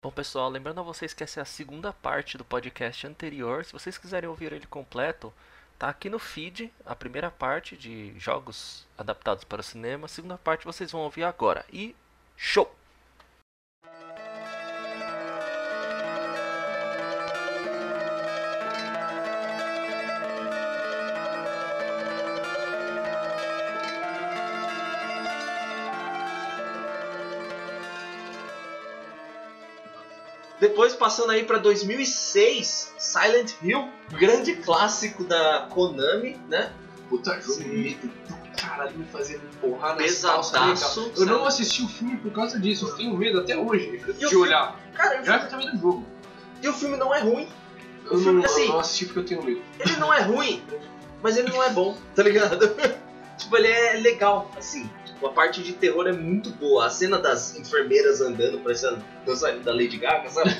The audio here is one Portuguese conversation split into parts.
Bom, pessoal, lembrando a vocês que essa é a segunda parte do podcast anterior. Se vocês quiserem ouvir ele completo, tá aqui no feed, a primeira parte de jogos adaptados para o cinema. A segunda parte vocês vão ouvir agora. E show! Depois, passando aí pra 2006, Silent Hill, grande clássico da Konami, né? Puta jogo medo do caralho me fazendo porrada. Pesadaço. Eu não assisti o filme por causa disso, eu tenho medo até hoje de filme? olhar. Cara, Já que eu tenho medo do jogo. E o filme não é ruim. Eu não assisti porque eu tenho medo. Ele não é ruim, mas ele não é bom, tá ligado? Tipo, ele é legal, assim. Tipo, a parte de terror é muito boa. A cena das enfermeiras andando, parecendo dançarina da Lady Gaga, sabe?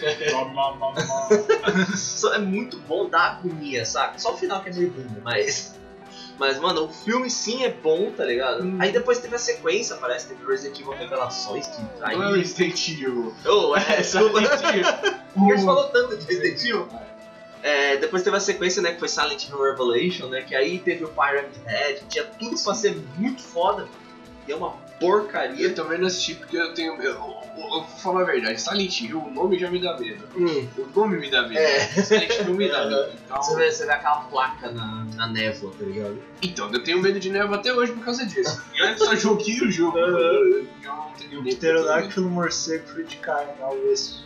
É muito bom, dá agonia, saca? Só o final que é meio bunda, mas... Mas, mano, o filme sim é bom, tá ligado? Aí depois teve a sequência, parece que teve Resident Evil Revelações, que... Aí... Não é o Resident Evil. Oh, desculpa. Por que a gente falou tanto de Resident Evil? Depois teve a sequência, né, que foi Silent Hill Revelation, né, que aí teve o Pyramid Head, tinha tudo pra ser muito foda, e é uma porcaria. Eu também não assisti porque eu tenho... Eu vou falar a verdade, Silent Hill, o nome já me dá medo. O nome me dá medo. Silent Hill me dá medo. Então... Você vê aquela placa na névoa, tá ligado? Então, eu tenho medo de névoa até hoje por causa disso. E olha que só joguei o jogo. Eu não tenho O medo. pterodáctilo morcego foi de carne ao osso.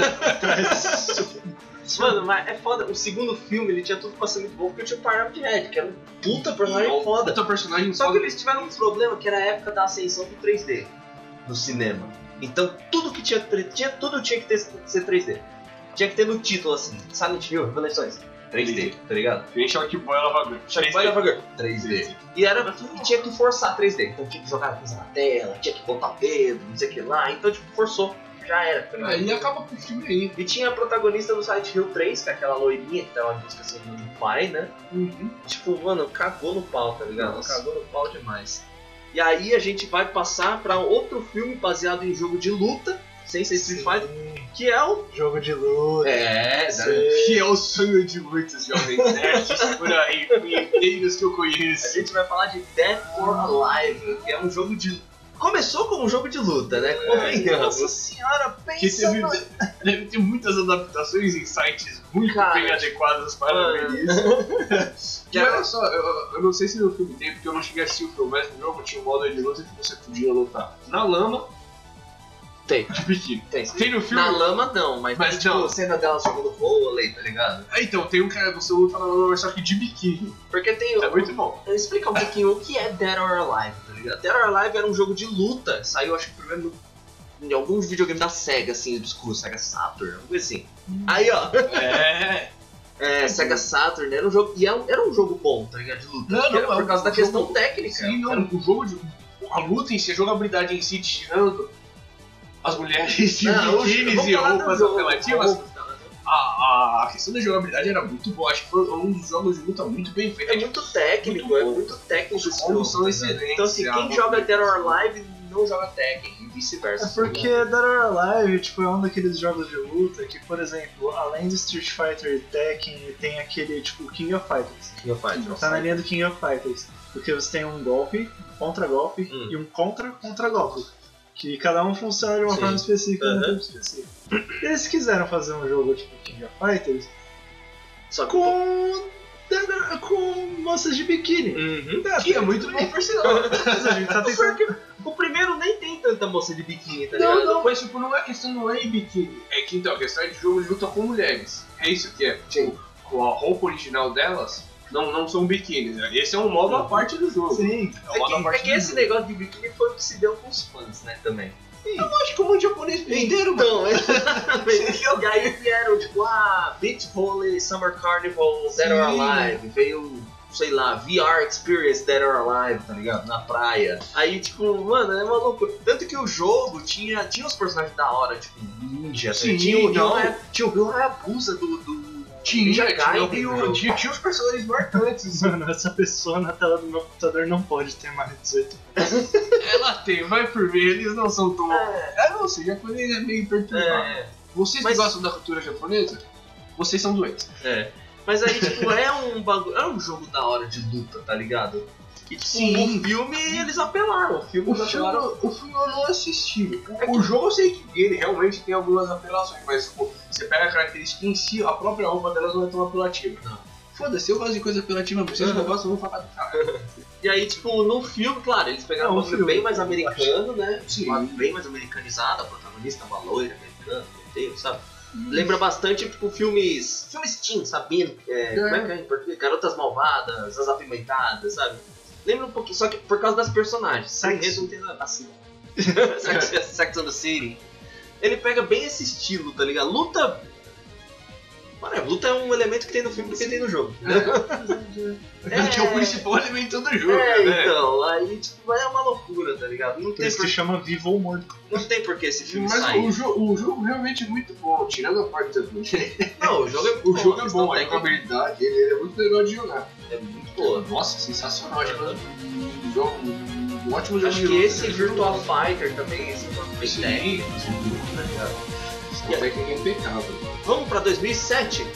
Mano, mas é foda. O segundo filme, ele tinha tudo pra ser muito bom, porque tinha o Pyramid Head, que era um puta personagem foda. Puta personagem Só que foda. eles tiveram um problema, que era a época da ascensão do 3D no cinema. Então tudo que tinha tudo tinha que ser 3D. Tinha que ter no título assim, Silent Hill, Revelações, 3D, tá ligado? Tem Shark Boy Lava 3D. E tinha que forçar 3D. Então tinha que jogar a coisa na tela, tinha que botar dedo, não sei o que lá. Então tipo, forçou. Já era. Tá ligado? Aí acaba com o filme aí. E tinha a protagonista do Silent Hill 3, que é aquela loirinha que tava em busca assim, do pai, né? Tipo, mano, cagou no pau, tá ligado? Nossa. Cagou no pau demais. E aí a gente vai passar pra outro filme baseado em jogo de luta, sem ser Street Fighter, que é o... Jogo de luta. Que é o sonho de muitos jovens nerds por aí, punheteiros que eu A conheço. gente vai falar de Dead or Alive, que é um jogo de... Começou como um jogo de luta, né? Convenhamos. Nossa senhora, Que pensa deve ter muitas adaptações em sites muito Cara, bem adequados para ver isso. E olha só, eu não sei se no filme tem, porque eu não cheguei a assistir o filme, mas no jogo tinha um modo de luta que você podia lutar na lama Tem. de biquíni. Tem no filme? Na lama não, mas tem tipo não. cena dela jogando vôlei, tá ligado? Então, tem um cara, você luta na lama, só que de biquíni. Porque tem... É muito bom. Explica um pouquinho o que é Dead or Alive, tá ligado? Dead or Alive era um jogo de luta, saiu acho que primeiro em alguns videogames da SEGA, assim, obscuro, SEGA Saturn, alguma coisa assim. Aí, ó, SEGA Saturn era um jogo, e era um jogo bom, tá ligado, de luta. Não, Porque era não, por causa da um questão jogo- técnica. Sim, não, o jogo de... A luta em si, a jogabilidade em si, tirando as mulheres de biquínis e roupas apelativas, a questão da jogabilidade era muito boa. Acho que foi um dos jogos de luta muito bem feito. É muito técnico, muito é bom. muito técnico esse Como jogo, são tá excelentes, ligado? Então assim, é quem algo joga muito Dead or Alive não joga Tekken, e vice-versa. É porque Dead or Alive tipo, é um daqueles jogos de luta que, por exemplo, além do Street Fighter e Tekken, tem aquele tipo King of Fighters. King of Fighters. Tá na linha do King of Fighters. Porque você tem um golpe, um contra-golpe e um contra-contra-golpe. Que cada um funciona de uma Sim. forma específica, Uhum. um tempo específico. Eles quiseram fazer um jogo tipo King of Fighters Só que... com moças de biquíni. Uhum. Que é muito bom, por sinal. Mas a gente tá tentando... Porque o primeiro nem tem tanta moça de biquíni, tá Não, ligado? não, mas tipo, não é questão, não é em biquíni. É que então, a questão é de jogo de luta com mulheres. É isso que é. Tipo, com a roupa original delas, não são biquínis. Né? Esse é um modo à parte do jogo. Sim. É um modo à É parte que do esse jogo. negócio de biquíni foi o que se deu com os fãs, né, também. Eu acho que o mundo japonês inteiro, mano. Então, exatamente. E aí vieram, tipo, Beach Volley, Summer Carnival, Dead or Sim. Alive, veio, sei lá, VR Experience Dead or Alive, tá ligado? Na praia. Aí, tipo, mano, é maluco. Tanto que o jogo tinha os personagens da hora, tipo, ninja, tá Sim, ligado? Tinha o Ryu Hayabusa do Ninja Gaiden, Tinha os personagens marcantes. Mano, essa pessoa na tela do meu computador não pode ter mais de 18 anos. Ela tem, vai por mim, eles não são tão... Eu não sei, já quando ele é meio perturbado. Vocês que gostam da cultura japonesa, vocês são doentes. Mas aí, tipo, é um jogo da hora de luta, tá ligado? E, tipo, Sim. o filme eles apelaram. O filme eu não assisti. O jogo eu sei que ele realmente tem algumas apelações, mas tipo, você pega a característica em si, a própria roupa delas não é tão apelativa. Não. Foda-se, eu gosto de coisa apelativa, mas vocês não gostam, eu vou falar do cara. E aí, tipo, no filme, claro, eles pegaram um filme bem mais americano, né? Sim. Bem mais americanizado, a protagonista uma loira americana, sabe? Lembra bastante, tipo, filmes teen, sabe? Como é que é em português? Garotas Malvadas, As Apimentadas, sabe? Lembra um pouquinho, só que por causa das personagens. Sex. Não tem nada assim. Sex and the City. Ele pega bem esse estilo, tá ligado? Luta é um elemento que tem no filme porque tem no jogo. Que é o principal elemento do jogo. Então, aí tipo, é uma loucura, tá ligado? Não Por tem isso que chama Vivo ou Morto. Não tem por que esse filme Mas sair. o jogo realmente é muito bom, tirando a parte da Não, o jogo é muito O jogo é bom, a jogabilidade ele é muito legal de jogar. É muito boa. Nossa, sensacional. Um jogo, um ótimo jogo. Acho de que luta, esse né? Virtua Fighter também, esse jogo bem técnico, tá ligado? Essa técnica é impecável. Vamos pra 2007?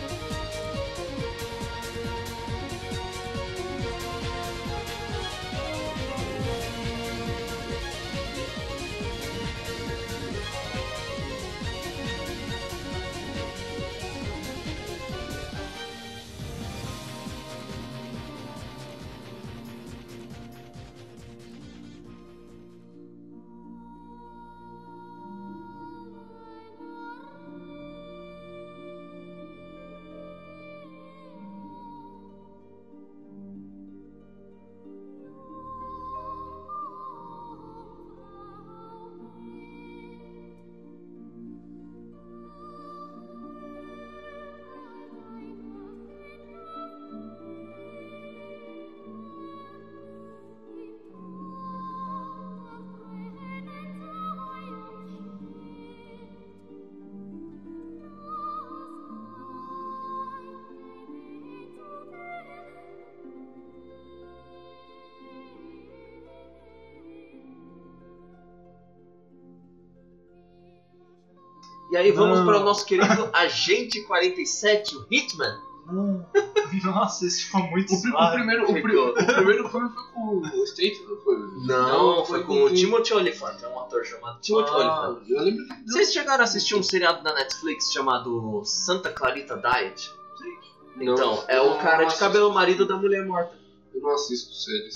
E aí vamos para o nosso querido Agente 47, o Hitman. Nossa, esse foi muito O suave. primeiro filme foi com o State, não foi? Não, foi com o Timothy Olyphant, é um ator chamado Timothy Olyphant. Eu lembro que... Vocês chegaram a assistir um seriado da Netflix chamado Santa Clarita Diet? Então, é o cara de cabelo marido da mulher morta. Eu não assisto séries.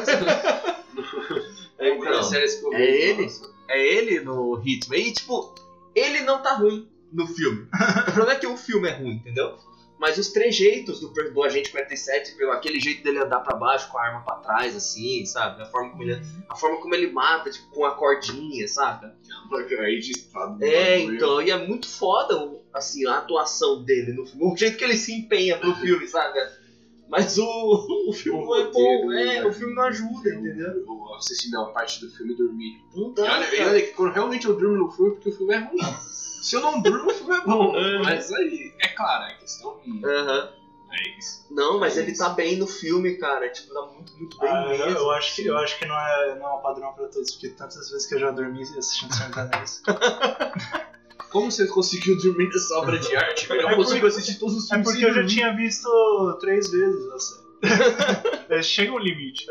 Então, é ele no Hitman. E tipo, ele não tá ruim no filme. O problema é que o filme é ruim, entendeu? Mas os trejeitos do Agente 47, aquele jeito dele andar pra baixo com a arma pra trás, assim, sabe? A forma como ele mata, tipo, com a cordinha, saca? Então, e é muito foda, assim, a atuação dele no filme. O jeito que ele se empenha pro filme, sabe? Mas o filme não é bom, o filme não ajuda, entendeu? Eu assisti a parte do filme e dormi. Não dá, olha que quando realmente eu durmo no filme, porque o filme é ruim. Se eu não durmo, o filme é bom. Mas aí, é claro, é questão minha. É isso. Não, mas ele tá bem no filme, cara. Tipo, tá muito, muito bem mesmo. Eu acho que não é um padrão pra todos, porque tantas vezes que eu já dormi assistindo Senhor dos Anéis. Como você conseguiu dormir nessa obra de arte? Eu consigo assistir todos os filmes. É porque eu já tinha visto 3 vezes, assim. Chega um limite.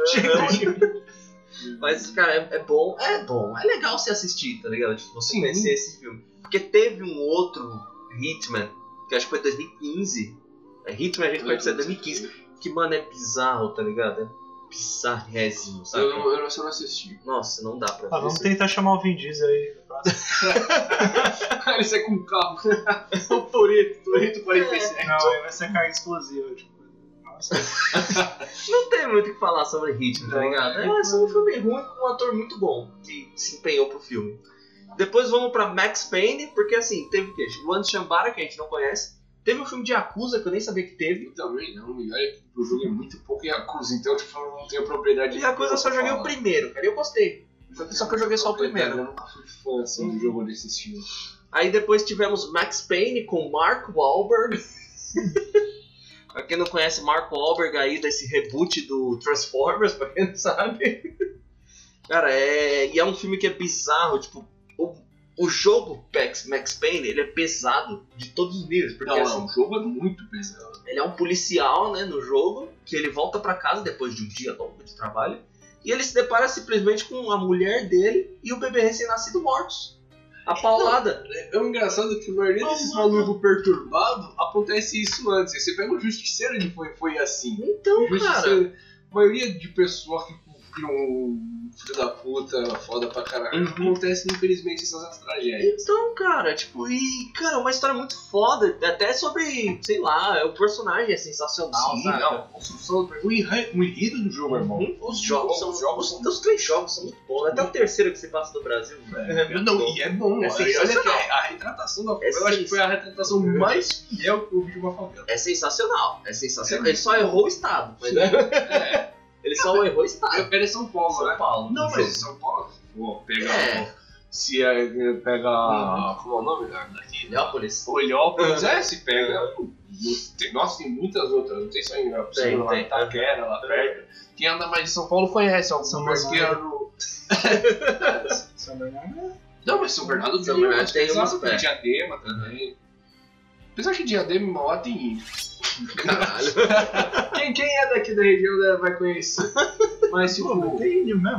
Mas, cara, é bom. É legal você assistir, tá ligado? Tipo, você conhecer esse filme. Porque teve um outro Hitman, que acho que foi 2015. Hitman, a gente pode dizer 2015. Que, mano, é bizarro, tá ligado? É bizarrésimo, sabe? Eu não assisti. Nossa, não dá pra ver. Vamos tentar chamar o Vin Diesel aí. Ele sai com um carro. O Toretto 47. Não, aí vai ser carga explosiva, tipo. Nossa. Não tem muito o que falar sobre Hitman, tá ligado? É só um filme ruim com um ator muito bom que se empenhou pro filme. Depois vamos pra Max Payne, porque assim, teve o quê? O Andy Shambara, que a gente não conhece. Teve um filme de Yakuza, que eu nem sabia que teve. Também não, e olha que o jogo é muito pouco Yakuza, então tipo, eu não tenho propriedade. E Yakuza eu só joguei o primeiro, cara, e eu gostei. Só que eu joguei só o primeiro. Eu nunca fui fã assim do jogo desse estilo. Aí depois tivemos Max Payne com Mark Wahlberg. Pra quem não conhece, Mark Wahlberg aí desse reboot do Transformers, pra quem não sabe. Cara, e é um filme que é bizarro, tipo, o jogo Max Payne, ele é pesado de todos os níveis. Porque o jogo é muito pesado. Ele é um policial, né, no jogo, que ele volta pra casa depois de um dia longo de trabalho. E ele se depara simplesmente com a mulher dele e o bebê recém-nascido mortos. A paulada. É um engraçado que a maioria desses malucos perturbados acontece isso antes. Você pega o Justiceiro, ele foi assim. Então, cara, a maioria de pessoas que criam um filho da puta foda pra caralho, acontece infelizmente essas tragédias. Então, cara, tipo, cara, uma história muito foda, até sobre, sei lá, o personagem é sensacional, Sim, sabe? Não, a construção, o enredo do jogo é bom. Os jogos são os 3 jogos são muito bons, até o terceiro que você passa do Brasil, E é bom, é sensacional. Olha que a retratação da favela, eu acho que foi a retratação mais fiel que eu vi de uma favela. É sensacional. Ele só errou o estado, mas ele só errou o estado. Ele é São Paulo, São né? Paulo. Não, mas São Paulo, pega. Se pega. Como é o nome daqui? Heliópolis. Heliópolis, se pega. Nossa, tem muitas outras, não tem só em Itaquera, lá perto. Quem anda mais de São Paulo conhece algum pesqueiro. São Bernardo? Não, mas São Bernardo tem umas tem Diadema também. Apesar que Diadema uma hora tem índio. Caralho. Quem é daqui da região vai conhecer. Mas tipo. Pô, tem índio mesmo.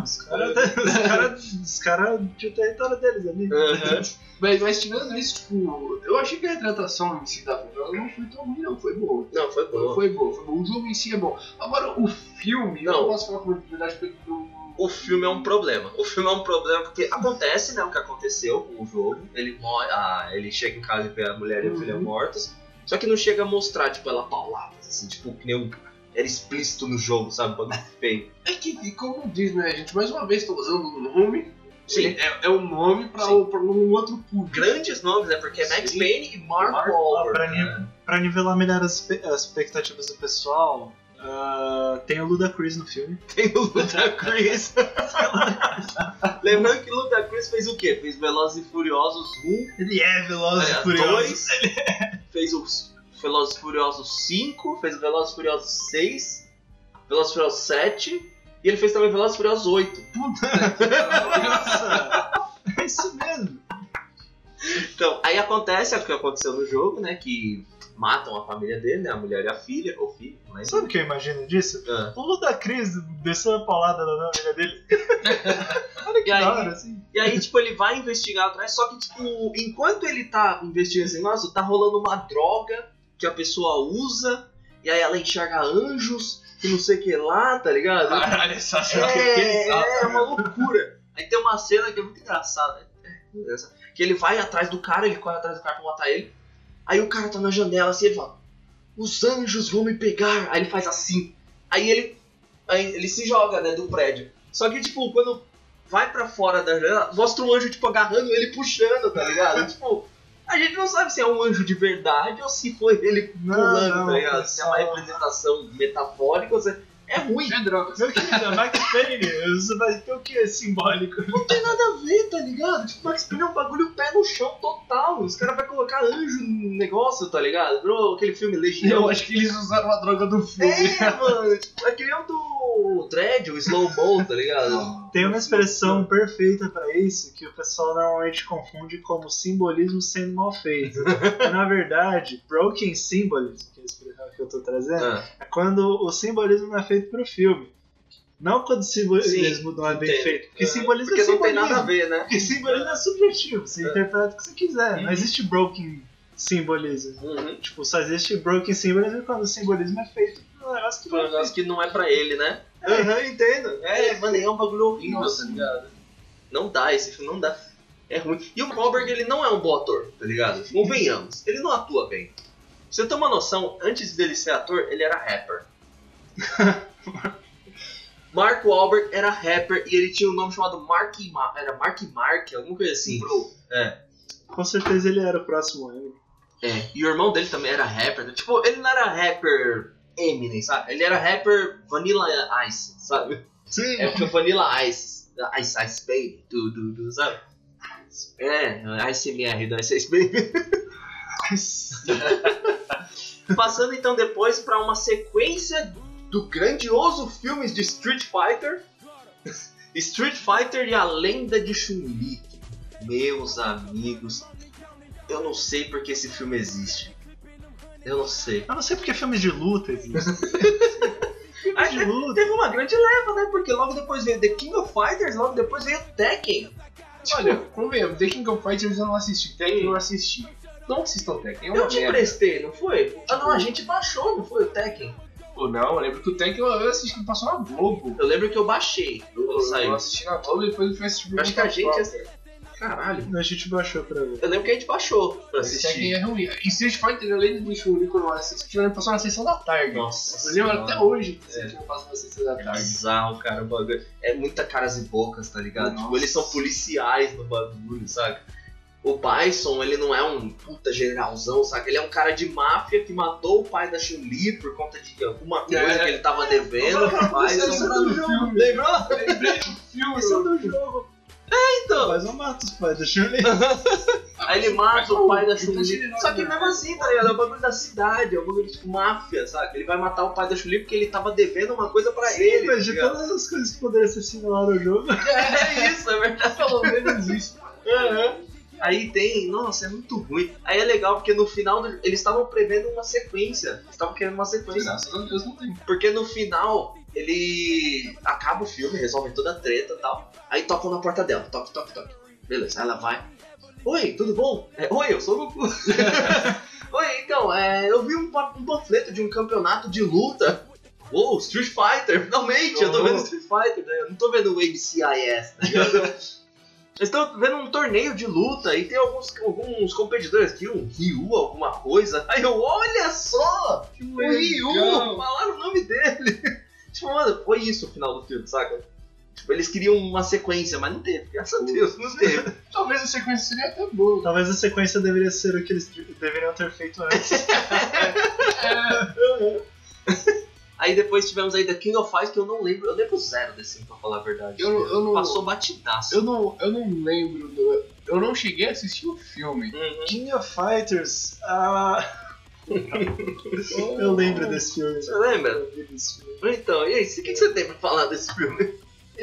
Os caras tinham o território deles ali. Mas tirando isso, tipo, eu achei que a retratação em si da favela não foi tão ruim, não. Foi boa. Não, foi boa. Foi boa. O jogo em si é bom. Agora, o filme, eu não posso falar com verdade porque o filme é um problema. O filme é um problema porque acontece, né, o que aconteceu com o jogo. Ele chega em casa e vê a mulher e o filho mortos. Só que não chega a mostrar, tipo, ela pauladas, assim, tipo, que nem era explícito no jogo, sabe? Quando feio. É que, como diz, né, gente, mais uma vez estou usando o nome. Sim. É um nome pra um outro público. Grandes nomes, né? Porque é Max Payne e Mark Wahlberg. Pra nivelar melhor as expectativas do pessoal, tem o Ludacris no filme. Tem o Ludacris. Lembrando que o Ludacris fez o quê? Fez Velozes e Furiosos 1. Ele é Velozes e Furiosos. 2. Fez o Velozes e Furiosos 5. Fez o Velozes e Furiosos 6. Velozes e Furiosos 7. E ele fez também Velozes e Furiosos 8. Nossa! É isso mesmo. Então, aí acontece o que aconteceu no jogo, né? Que matam a família dele, né? A mulher e a filha, ou filho, não é? Sabe o que eu imagino disso? O Ludacris desceu a paulada na família dele. Olha que da hora, assim. E aí, tipo, ele vai investigar atrás, só que, tipo, enquanto ele tá investigando assim, nossa, tá rolando uma droga que a pessoa usa, e aí ela enxerga anjos, e não sei o que lá, tá ligado? Caralho, essa é uma loucura. Aí tem uma cena que é muito engraçada, né? Que ele vai atrás do cara, ele corre atrás do cara pra matar ele. Aí o cara tá na janela assim, ele fala: os anjos vão me pegar. Aí ele faz assim. Aí ele se joga, né, do prédio. Só que, tipo, quando vai pra fora da janela, mostra um anjo, tipo, agarrando ele, puxando, tá ligado? Tipo, a gente não sabe se é um anjo de verdade ou se foi ele pulando, tá ligado? Se é uma representação metafórica ou se... É ruim. É droga. Meu querido, Max Payne, você vai ter o que simbólico? Não tem nada a ver, tá ligado? Tipo, Max Payne é um bagulho pé no chão total. Os caras vão colocar anjo no negócio, tá ligado? Bro, aquele filme Legião. Eu acho que eles usaram a droga do filme. Mano, tipo, é que nem o do Dredd, o Slow Mo, tá ligado? Tem uma expressão perfeita pra isso que o pessoal normalmente confunde como simbolismo sendo mal feito. E, na verdade, broken symbolism, que é a expressão que eu tô trazendo, é quando o simbolismo não é feito pro filme. Não quando o simbolismo não é bem feito. Porque simbolismo porque é simbolismo. Não tem nada a ver, né? Porque simbolismo é subjetivo. Você interpreta o que você quiser. Não existe broken symbolism. Tipo, só existe broken symbolism quando o simbolismo é feito pro negócio que, que não é pra ele, né? Entendo. Mano, é um bagulho horrível, tá ligado? Não dá, esse filme não dá. É ruim. E o Wahlberg, ele não é um bom ator, tá ligado? Convenhamos. Ele não atua bem. Pra você ter uma noção, antes dele ser ator, ele era rapper. Mark Wahlberg era rapper e ele tinha um nome chamado Mark Mark, alguma coisa assim. Com certeza ele era o próximo Eminem. E o irmão dele também era rapper. Tipo, ele não era rapper Eminem, sabe? Ele era rapper Vanilla Ice, sabe? Sim. É porque Vanilla Ice, Ice Baby, sabe? ASMR do Ice Baby. Passando então depois pra uma sequência do grandioso filme de Street Fighter. Street Fighter e a Lenda de Chun-Li. Meus amigos, eu não sei porque esse filme existe. Eu não sei. Eu não sei porque filmes de luta existem. Teve uma grande leva, né? Porque logo depois veio The King of Fighters, logo depois veio Tekken. Olha, convenhamos, The King of Fighters eu não assisti, Tekken eu não assisti. Não assistam Tekken, eu te emprestei, não foi? Ah não, a gente baixou, não foi o Tekken? Pô, não, eu lembro que o Tekken eu assisti que passou na Globo. Eu lembro que eu baixei. Eu assisti na Globo e depois eu fui assistir. Acho que a gente... Caralho. A gente baixou pra ver. Eu lembro que a gente baixou pra assistir. Tekken é ruim. E Street Fighter, eu lembro de Chun-Li quando eu assisti, eu passou na sessão da tarde. Nossa. Eu lembro até hoje que você passou na sessão da tarde. Bizarro, cara, o bagulho. É muita caras e bocas, tá ligado? Tipo, eles são policiais no bagulho, saca? O Bison, ele não é um puta generalzão, saca? Ele é um cara de máfia que matou o pai da Chun-Li por conta de alguma coisa que ele tava devendo. Lembrou? Lembrei do filme. Esse é do jogo. Então. Mas não mata os pais da Chun-Li. Aí ele mata o pai da Chun-Li. Só que mesmo assim, tá ligado? É o bagulho da cidade, é o bagulho tipo máfia, saca? Ele vai matar o pai da Chun-Li porque ele tava devendo uma coisa pra ele. Mas de todas as coisas que poderiam ser similares ao jogo. É isso, é verdade. Pelo menos isso. Aí tem, nossa, é muito ruim. Aí é legal porque no final eles estavam prevendo uma sequência. Eles estavam querendo uma sequência. Graças a Deus não tem. Porque no final ele acaba o filme, resolve toda a treta e tal. Aí tocam na porta dela, toque. Beleza, aí ela vai. Oi, tudo bom? Oi, eu sou o Goku. Oi, então, eu vi um panfleto de um campeonato de luta. Oh, Street Fighter, finalmente, eu tô vendo Street Fighter, né? Eu não tô vendo o ABCIS, tá ligado? Eles estão vendo um torneio de luta e tem alguns competidores aqui, um Ryu, alguma coisa. Aí eu, olha só! O Ryu! Falaram o nome dele! Tipo, mano, foi isso o final do filme, saca? Tipo, eles queriam uma sequência, mas não teve, graças a Deus, não teve. Talvez a sequência seria até boa. Talvez a sequência deveria ser o que eles deveriam ter feito antes. Aí depois tivemos aí The King of Fighters, que eu não lembro. Eu lembro zero desse filme, pra falar a verdade. Eu não, passou batidaço. Eu não lembro eu não cheguei a assistir o filme. King of Fighters. Eu lembro desse filme. Você lembra? Então, e aí, o que você tem pra falar desse filme?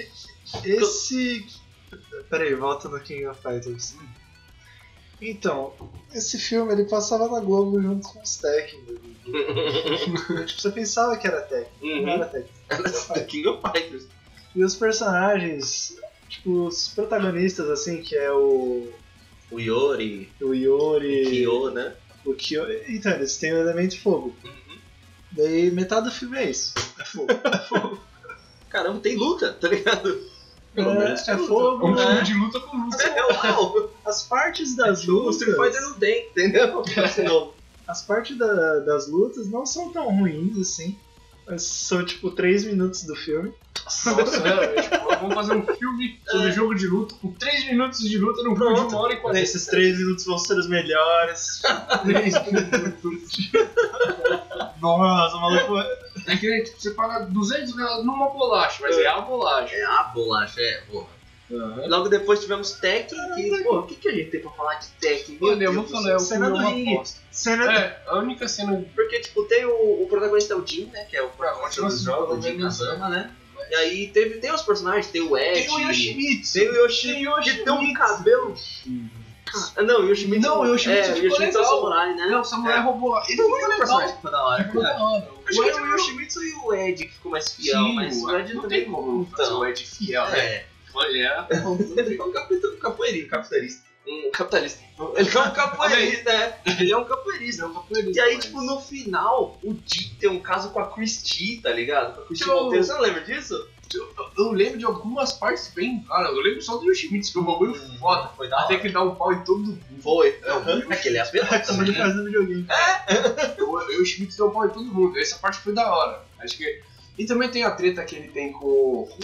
Peraí, volta no King of Fighters. Então, esse filme ele passava na Globo junto com os Tekken. Tipo, você pensava que era Tekken, não era Tekken. Era The King of Fighters. E os personagens, tipo, os protagonistas, assim, que é o Yori, o Kyo, né? O Kyo. Então, eles têm o elemento fogo. Daí metade do filme é isso. É fogo. Caramba, tem luta, tá ligado? Pelo menos é fogo. É um filme de luta com luta. Uau! As partes das lutas. O Street Fighter não tem, entendeu? As partes das lutas não são tão ruins assim. Mas são tipo 3 minutos do filme. Nossa, vamos fazer um filme sobre jogo de luta com 3 minutos de luta num filme de 1h40. Esses 3 minutos vão ser os melhores. 3 minutos. Nossa, maluco. É que tipo, você paga R$200 numa bolacha, mas é a bolacha. É a bolacha, porra. Logo depois tivemos Tekken, que, pô, o que a gente tem pra falar de Tekken? Olha, eu vou falar, cena do ringue. A única cena... Porque, tipo, tem o protagonista é o Jin, né, que é o protagonista do jogo, o Jin Kazama, né? E aí tem os personagens, tem o Ed, tem o Yoshimitsu, que tem um cabelo... Não, o Yoshimitsu é o samurai, né? Não, o samurai roubou lá. Ele foi um personagem que ficou da hora. Acho que é o Yoshimitsu e o Ed que ficou mais fiel, mas o Ed não também tem como fazer o Ed fiel, né? Olha, é um capoeirista. Capitalista. Ele é um capoeirista, né? Ele é um capoeirista. E aí, tipo, no final, o Jin tem um caso com a Christie, tá ligado? Com a Christie Monteiro. Você não lembra disso? Eu lembro de algumas partes bem claras. Eu lembro só do Yoshimitsu, que é um bagulho foda. Foi da até que dá um pau em todo mundo. Foi. Aquele é apelado também. Ele faz no videogame. O Yoshimitsu dá um pau em todo mundo. Essa parte foi da hora. Acho que... E também tem a treta que ele tem com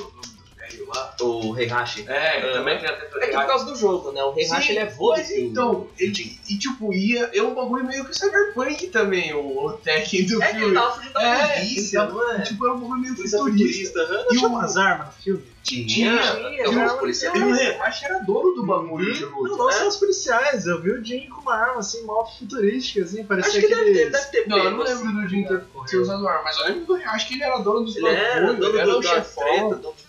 o Heihachi. Também tem a treta do Heihachi. É que por causa do jogo, né? O Heihachi ele é vô. Mas então, tipo, é um bagulho meio que cyberpunk também, o Tekken do filme. É que ele tava fugindo da polícia, não é? Tipo, é um bagulho meio futurista. E umas armas no filme? Tinha uns policiais. O Heihachi era dono do bagulho. Não são os policiais. Eu vi o Jin com uma arma assim, mal futurística, assim, parecia que deve ter Não, eu não lembro do Jin ter usado arma, mas eu lembro do Heihachi que ele era dono dos bagulhos. Ele era o chefão, dono da polícia.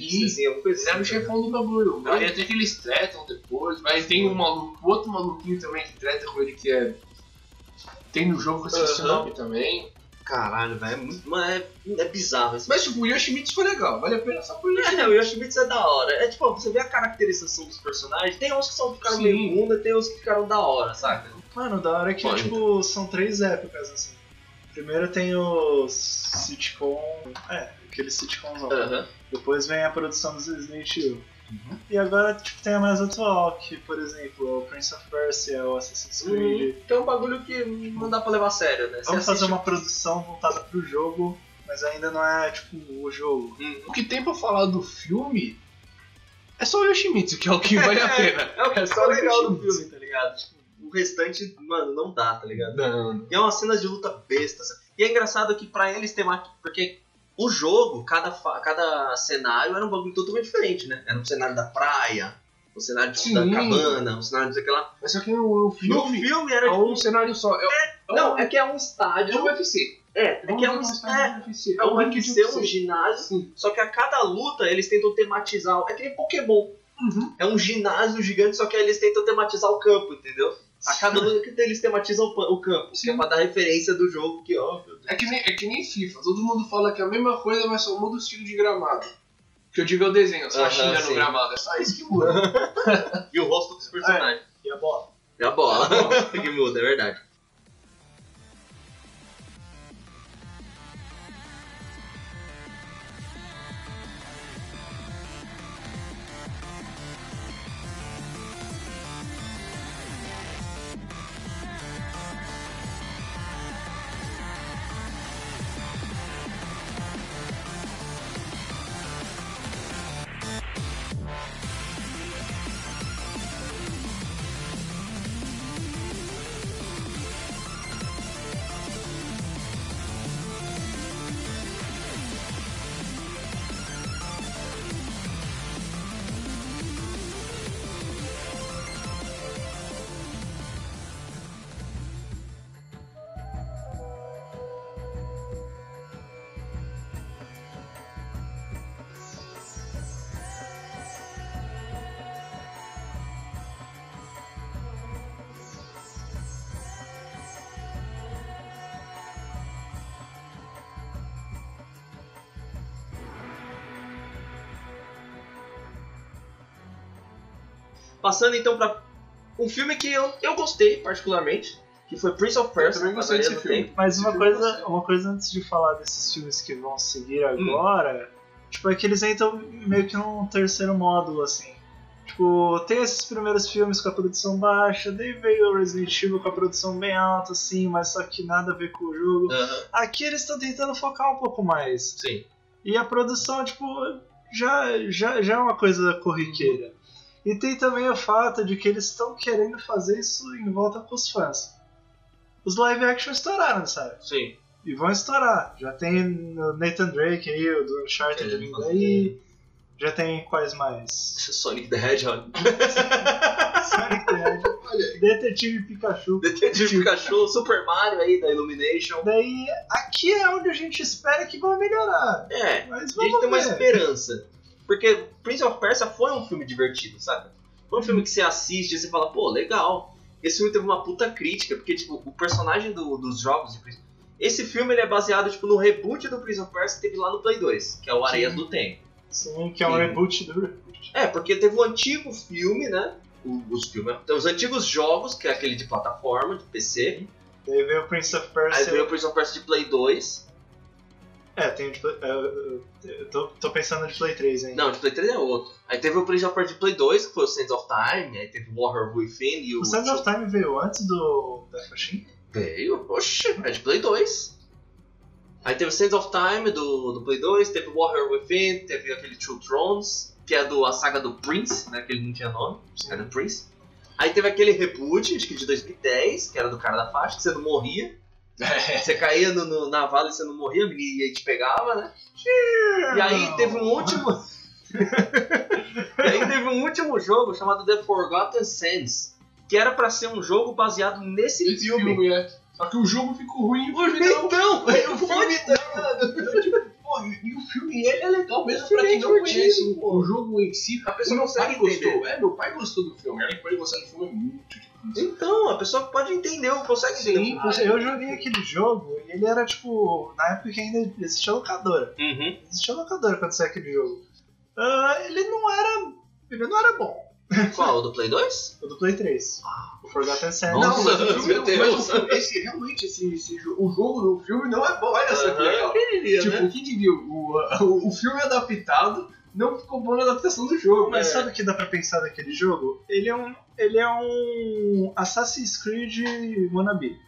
Sim, assim, ele era o chefão do bagulho. Aí até que eles tretam depois, mas tem um maluco, outro maluquinho também que treta com ele que é... Tem no jogo que eu esqueci o nome também. Caralho, velho, é bizarro isso. Mas tipo, o Yoshimitsu foi legal, vale a pena só por isso. O Yoshimitsu é da hora. É tipo, você vê a caracterização dos personagens, tem uns que ficaram meio bunda, tem uns que ficaram da hora, saca? Mano, da hora é que, tipo, são 3 épocas, assim. Primeiro tem o sitcom... aquele sitcomzão. Depois vem a produção dos Resident Evil. E agora, tipo, tem a mais atual, que, por exemplo, o Prince of Persia, o Assassin's Creed. Que é um bagulho que não dá pra levar a sério, né? Vamos fazer uma produção voltada pro jogo, mas ainda não é, tipo, o jogo. O que tem pra falar do filme é só o Yoshimitsu, que é o que vale a pena. É o que é só legal do filme, tá ligado? Tipo, o restante, mano, não dá, tá ligado? Não. E é uma cena de luta besta. E é engraçado que pra eles tem uma... Porque o jogo, cada cenário era um bagulho totalmente diferente, né? Era um cenário da praia, um cenário da cabana, um cenário de lá. Mas só que no filme era um cenário só. É que é um estádio. É um UFC. É que é um UFC, um ginásio. Só que a cada luta eles tentam tematizar. É que nem Pokémon. É um ginásio gigante, só que eles tentam tematizar o campo, entendeu? A cada luta eles tematizam o campo, que é pra dar referência do jogo, que é que nem FIFA, todo mundo fala que é a mesma coisa, mas só muda o estilo de gramado. Que eu digo é o desenho, só xinga no gramado, é só isso que muda. E o rosto dos personagens. E a bola. E a bola, que muda, é verdade. Passando então pra um filme que eu gostei particularmente, que foi Prince of Persia. Eu também gostei desse filme. Mas uma coisa antes de falar desses filmes que vão seguir agora, tipo, é que eles entram meio que num terceiro módulo, assim. Tipo, tem esses primeiros filmes com a produção baixa, daí veio o Resident Evil com a produção bem alta, assim, mas só que nada a ver com o jogo. Aqui eles estão tentando focar um pouco mais. Sim. E a produção, tipo, já é uma coisa corriqueira. E tem também o fato de que eles estão querendo fazer isso em volta com os fãs. Os live action estouraram, sabe? Sim. E vão estourar. Já tem o Nathan Drake aí, o do Uncharted vindo aí. Já tem quais mais? Sonic the Hedgehog. Sonic the Hedgehog. Olha, Detetive Pikachu. Detetive Pikachu, Super Mario aí da Illumination. Daí, aqui é onde a gente espera que vai melhorar. Mas a gente tem uma esperança. Porque Prince of Persia foi um filme divertido, sabe? Foi um filme que você assiste e você fala, pô, legal. Esse filme teve uma puta crítica, porque tipo, o personagem dos jogos de Prince... Esse filme ele é baseado tipo, no reboot do Prince of Persia que teve lá no Play 2, que é o Areias do Tempo. Sim, que é um reboot do reboot. Porque teve o antigo filme, né? Os antigos jogos, que é aquele de plataforma, de PC. Daí veio o Prince of Persia. Aí veio o Prince of Persia de Play 2. Tem de eu tô pensando de Play 3 ainda. Não, de Play 3 é outro. Aí teve o Prince of Persia de Play 2, que foi o Sands of Time. Aí teve o Warrior Within e o... O Sands of Time veio antes do Death Machine? Veio, oxe, é de Play 2. Aí teve o Sands of Time do Play 2, teve o Warrior Within, teve aquele Two Thrones, que é a saga do Prince, né, que ele não tinha nome, era do Prince. Aí teve aquele reboot, acho que de 2010, que era do cara da faixa, que você não morria. Você caía na vala e você não morria, a menina aí te pegava, né? E aí teve um último jogo chamado The Forgotten Sands, que era pra ser um jogo baseado nesse filme. Só que o jogo ficou ruim. Então, o filme não. Tipo, pô, e o filme ele é legal mesmo pra quem não conhece o jogo em si. A pessoa consegue entender. Meu pai gostou do filme. Ele pode gostar do filme, é muito difícil. Então, a pessoa pode entender, consegue entender. Eu joguei aquele jogo e ele era tipo, na época que ainda existia locadora. Existia locadora quando saiu aquele jogo. Ele não era bom. Qual? O do Play 2? O do Play 3. O Forgotten Sands. Não, mas o filme, o jogo do filme não é bom. Olha essa aqui, legal. Quem diria? O filme adaptado não ficou bom na adaptação do jogo. Mas sabe o que dá pra pensar daquele jogo? Ele é um Assassin's Creed wannabe.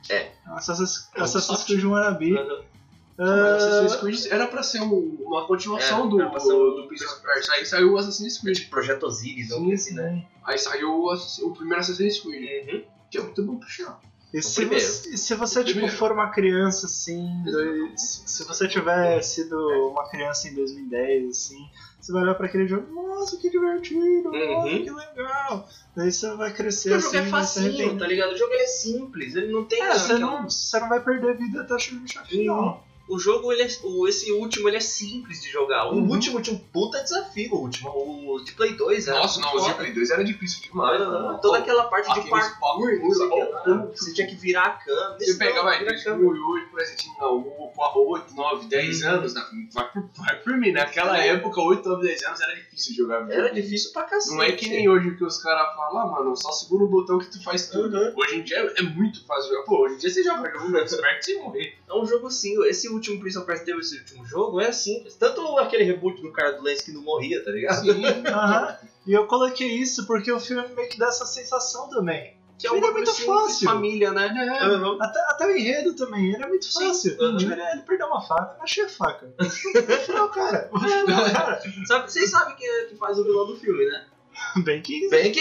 Assassin's Creed wannabe. Assassin's Creed era pra ser uma continuação do Prince of Persia. Aí saiu o Assassin's Creed. Projeto Osiris, assim, né? Aí saiu o primeiro Assassin's Creed, que é muito bom pra achar. E se você tipo, for uma criança assim, se você tiver sido uma criança em 2010, assim, você vai olhar pra aquele jogo, nossa, que divertido, nossa, que legal. Daí você vai crescer assim. O jogo é facinho, tá ligado? O jogo ele é simples, ele não tem... você não vai perder vida até chegar final. O jogo, esse último, ele é simples de jogar. O último tinha um puta desafio, o de Play 2. Nossa, não, o de Play 2 era difícil demais. Toda aquela parte de parkour, você tinha que virar a câmera. Você pegava em 2008, por exemplo, tinha 8, 9, 10 anos, vai por mim, naquela época, 8, 9, 10 anos era difícil jogar. Era difícil pra cacete. Não é que nem hoje que os caras falam, mano, só segura o botão que tu faz tudo. Hoje em dia é muito fácil jogar. Pô, hoje em dia você joga jogo expert sem morrer. É um jogo assim, esse último Prince of Persia, esse último jogo, é simples. Tanto aquele reboot do cara do Lance que não morria, tá ligado? Sim. E eu coloquei isso porque o filme meio que dá essa sensação também. Que é muito fácil. Família, né? Até o enredo também, ele é muito fácil. Ele perdeu uma faca, achei a faca. Não, cara. Vocês sabem quem é que faz o vilão do filme, né? Ben Kingsley.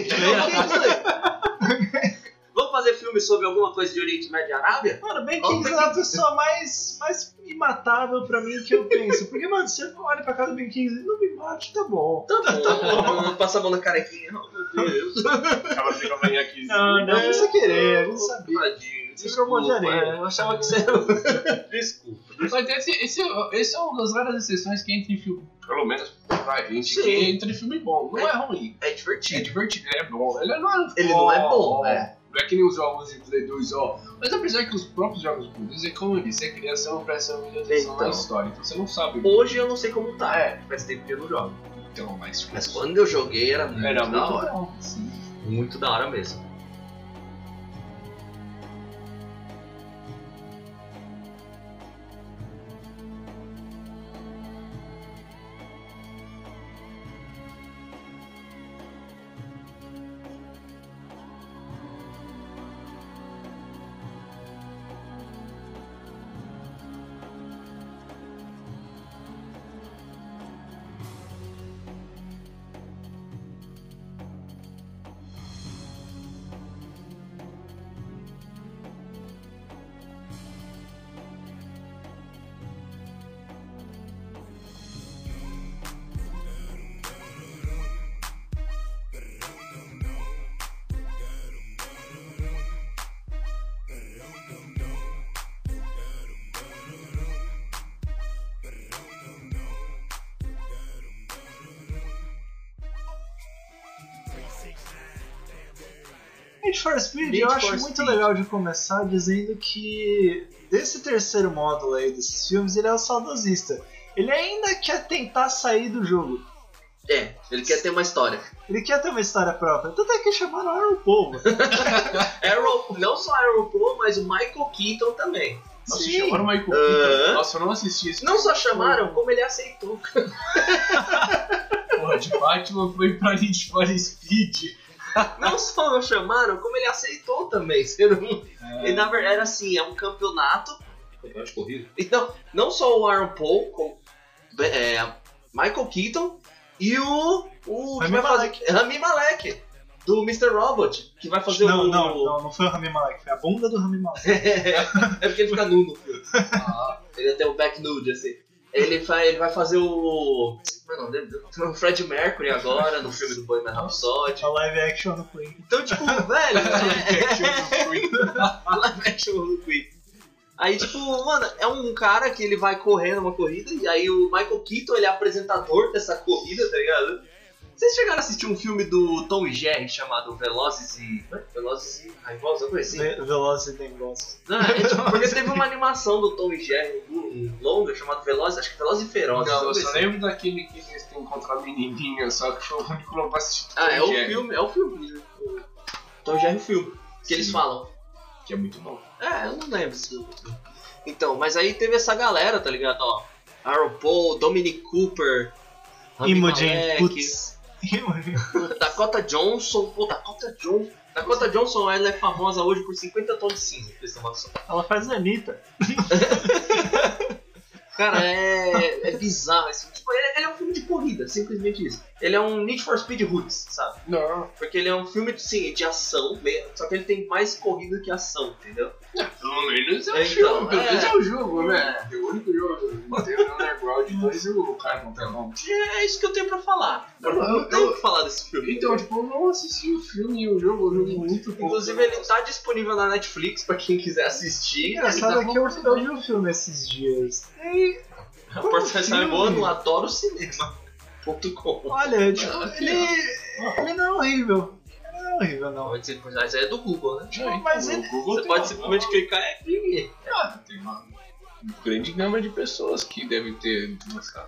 Vamos fazer filme sobre alguma coisa de Oriente Médio e Arábia? Mano, Ben Kingsley é a pessoa mais imatável pra mim que eu penso. Porque, mano, você olha pra cara do Ben Kingsley, não me mate, tá bom. Passa a mão na carequinha. Oh, meu Deus. Aqui. Não foi sem querer, a gente sabia. Você chamou de areia. Eu achava que você era... Desculpa. Mas esse é uma das raras exceções que entra em filme. Pelo menos pra gente, que entra em filme bom. Não é ruim. É divertido. Ele é bom. Ele não é bom, né? Não é que nem os jogos de Play 2, Mas apesar que os próprios jogos de Play 2, como eu disse, é criação, pressão e atenção na história. Então você não sabe. Hoje eu não sei como tá. Faz tempo que eu não jogo. Então, mas quando eu joguei era muito da hora. Bom, sim. Muito da hora mesmo. Need for Speed eu acho muito legal de começar dizendo que desse terceiro módulo aí desses filmes, ele é o saudosista. Ele ainda quer tentar sair do jogo. Ele quer ter uma história. Ele quer ter uma história própria. Tanto é que chamaram Aaron Paul. Não só Aaron Paul, mas o Michael Keaton também. Nossa, chamaram o Michael Keaton. Nossa, eu não assisti isso. Não só chamaram, como ele aceitou. Porra, de Batman foi pra Need for Speed. Não só chamaram, como ele aceitou também. E na verdade era assim, é um campeonato de corrida. Então, não só o Aaron Paul, como Michael Keaton e o Rami Malek do Mr. Robot, que vai fazer Não foi o Rami Malek, foi a bunda do Rami Malek. É porque ele fica nu no filme. Ele tem o back nude, assim. Ele vai fazer o Fred Mercury agora, no filme do Bohemian Rhapsody. A live action do Queen. Então, tipo, velho... live action do Queen. Aí, tipo, mano, é um cara que ele vai correndo uma corrida, e aí o Michael Keaton, ele é apresentador dessa corrida, tá ligado? Vocês chegaram a assistir um filme do Tom e Jerry chamado Velozes e Raivosos, eu conheci. Velozes e Dengosos. Não, porque teve uma animação do Tom e Jerry, um longa, chamado Velozes, acho que Velozes e Ferozes. Não, eu só lembro daquele que eles têm que encontrar a menininha, só que foi o único que eu não assisti. É o filme. Tom e Jerry, o filme, que eles falam. Que é muito bom. Eu não lembro esse filme. Então, mas aí teve essa galera, tá ligado? Ó, Aaron Paul, Dominic Cooper, Imogen Putz. Dakota Johnson. Pô, Dakota Johnson, ela é famosa hoje por 50 tons de cinza. Ela faz a Anitta. Cara, é bizarro esse filme. Tipo, ele é um filme de corrida, simplesmente isso. Ele é um Need for Speed Roots, sabe? Não. Porque ele é um filme, sim, de ação, só que ele tem mais corrida que ação, entendeu? Pelo menos é o jogo, pelo menos é o jogo, né? É o único jogo. Tem o Underground 2 e o cara não tem nome. É isso que eu tenho pra falar. Eu não tenho o que falar desse filme. Então, tipo, eu não assisti o filme e o jogo muito pouco. Inclusive, ele tá disponível na Netflix pra quem quiser assistir. Engraçado que eu vi o filme esses dias. A participação é boa no adorocinema.com. Olha, tipo, ele não é horrível. Ele não é horrível, não. Mas é do Google, né? Tipo, mas ele... Você pode simplesmente clicar e ver. Tem uma grande gama de pessoas que devem ter gostado.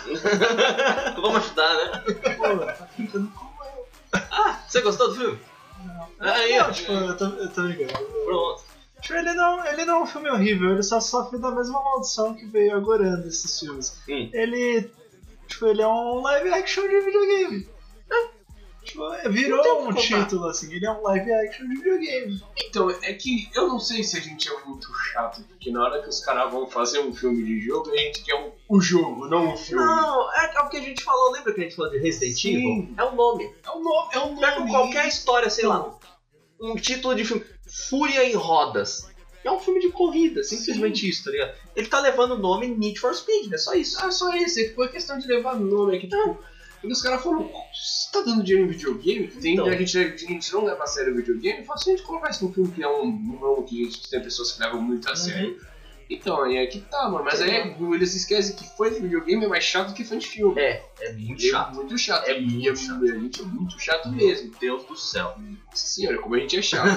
Vamos ajudar, né? Pô, tá ficando como eu. Você gostou do filme? Não, tipo, eu tô ligado. Pronto. Tipo, ele não é um filme horrível, ele só sofre da mesma maldição que veio agorando esses filmes. Ele é um live action de videogame. Tipo, virou um título assim, ele é um live action de videogame. Então, é que eu não sei se a gente é muito chato, porque na hora que os caras vão fazer um filme de jogo, a gente quer o jogo, não o filme. Não, é o que a gente falou, lembra que a gente falou de Resident Evil? É o nome. É o nome. Pega qualquer história, sei lá, um título de filme, Fúria em Rodas. É um filme de corrida, simplesmente isso, tá ligado? Ele tá levando o nome Need for Speed, é só isso. Só isso, foi questão de levar o nome aqui, tipo... E os caras falaram, você tá dando dinheiro em videogame? A gente não leva a sério o videogame? Fala assim, a gente coloca isso num filme que é um ramo que a gente tem pessoas que levam muito a sério. Então, aí é que tá, mano. Mas aí eles esquecem que fã de videogame é mais chato do que fã de filme. É muito chato. Muito chato. É muito chato. A gente é muito chato mesmo. Deus do céu. Nossa senhora, como a gente é chato.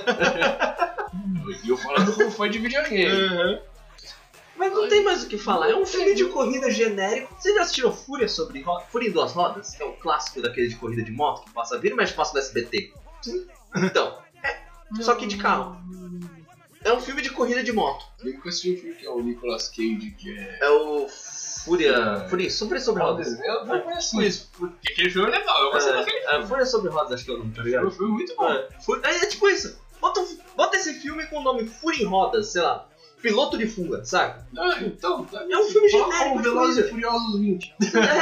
E eu falando como fã de videogame. Mas não tem mais o que falar, é um filme de corrida genérico. Vocês já assistiram Fúria em Duas Rodas? Que é um clássico daquele de corrida de moto que passa vira e mexe passa no SBT. Sim. Então, só que de carro. É um filme de corrida de moto. Eu nunca assisti um filme que é o Nicolas Cage, que é... É o Fúria sobre rodas. Eu não conheço isso. Porque aquele filme é legal, eu gostei daquele filme. Fúria sobre rodas, acho que é o nome, tá ligado? É um filme muito bom. É tipo isso. Bota esse filme com o nome Fúria em Rodas, sei lá. Piloto de fuga, sabe? Então, é um filme genérico. Como Velozes e Furiosos 20.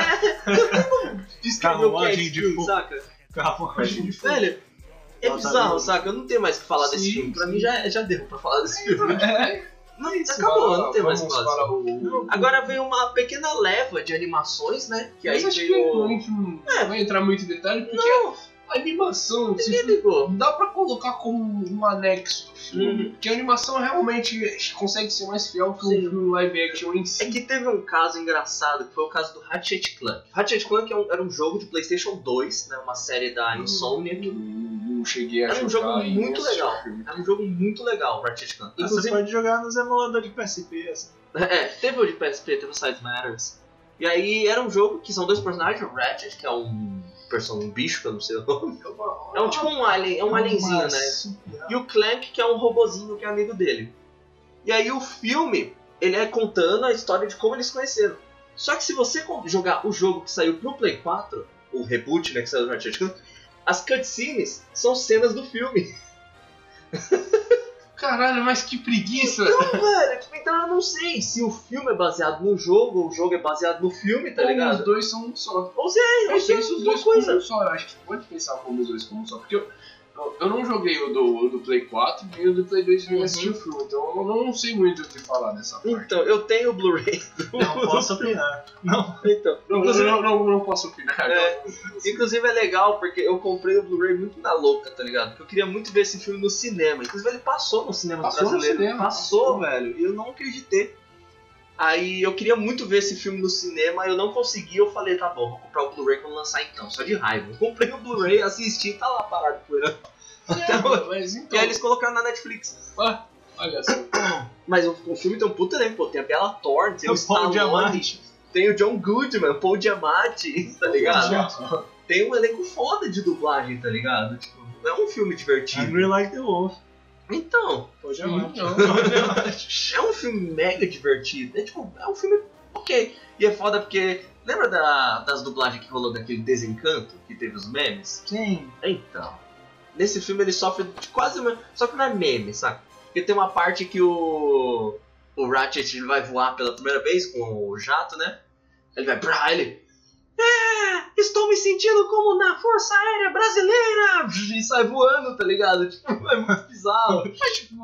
Carruagem de filme, fogo. Saca? Carruagem de fogo. Velho, é bizarro, saca? Eu não tenho mais o que falar desse filme. Pra mim já deu pra falar desse filme. Não, acabou, não tem mais o que falar. Agora veio uma pequena leva de animações, né? Que aí acho que a gente não vai entrar muito em detalhe, porque a animação não dá pra colocar como um anexo do filme. Porque a animação realmente consegue ser mais fiel que um filme live action em si. É que teve um caso engraçado, que foi o caso do Ratchet Clank. Ratchet Clank era um jogo de PlayStation 2, né, uma série da Insomniac. Não cheguei a jogar. Era um jogo muito legal. Era um jogo muito legal, Ratchet Clank. Inclusive, você pode jogar nos emuladores de PSP. Assim. Teve o de PSP, teve o Side Matters. E aí era um jogo que são dois personagens, o Ratchet, que é um bicho, que eu não sei o nome. É tipo um alien, é um alienzinho, né? E o Clank, que é um robozinho que é amigo dele. E aí o filme, ele é contando a história de como eles se conheceram. Só que se você jogar o jogo que saiu pro Play 4, o reboot, né, que saiu do Ratchet Clank, as cutscenes são cenas do filme. Caralho, mas que preguiça! Então, velho, então eu não sei se o filme é baseado no jogo ou o jogo é baseado no filme, tá ligado? Os dois são um só. Ou seja, eu penso os dois como um só. Eu acho que pode pensar como os dois como um só. Porque eu Eu não joguei o do Play 4 e o do Play 2 e assisti o filme, então eu não sei muito o que falar dessa parte. Então, eu tenho o Blu-ray. Não posso opinar. Não. Então, não posso opinar. Inclusive é legal porque eu comprei o Blu-ray muito na louca, tá ligado? Porque eu queria muito ver esse filme no cinema. Inclusive ele passou no cinema brasileiro. Passou, velho. E eu não acreditei. Aí eu queria muito ver esse filme no cinema, eu não consegui, eu falei, tá bom, vou comprar o Blu-ray quando lançar então, só de raiva. Eu comprei o Blu-ray, assisti e tá lá parado poeirando. Mas então... E aí eles colocaram na Netflix. Olha só. Mas o filme tem um puta elenco, pô, tem a Bella Thorne, tem o Paul Stallone, Giamatti. tem o John Goodman, Paul Giamatti, tá ligado? Tem um elenco foda de dublagem, tá ligado? Tipo, é um filme divertido. Hungry Like the Wolf. Então, Paul Giamatti. é um filme mega divertido. É um filme ok. E é foda porque... Lembra das dublagens que rolou daquele Desencanto? Que teve os memes? Sim. Então, nesse filme ele sofre de quase uma... Só que não é meme, saca? Porque tem uma parte que o Ratchet ele vai voar pela primeira vez com o jato, né? Ele vai... ele... estou me sentindo como na Força Aérea Brasileira! E sai voando, tá ligado? Tipo, é muito bizarro. Mas, tipo...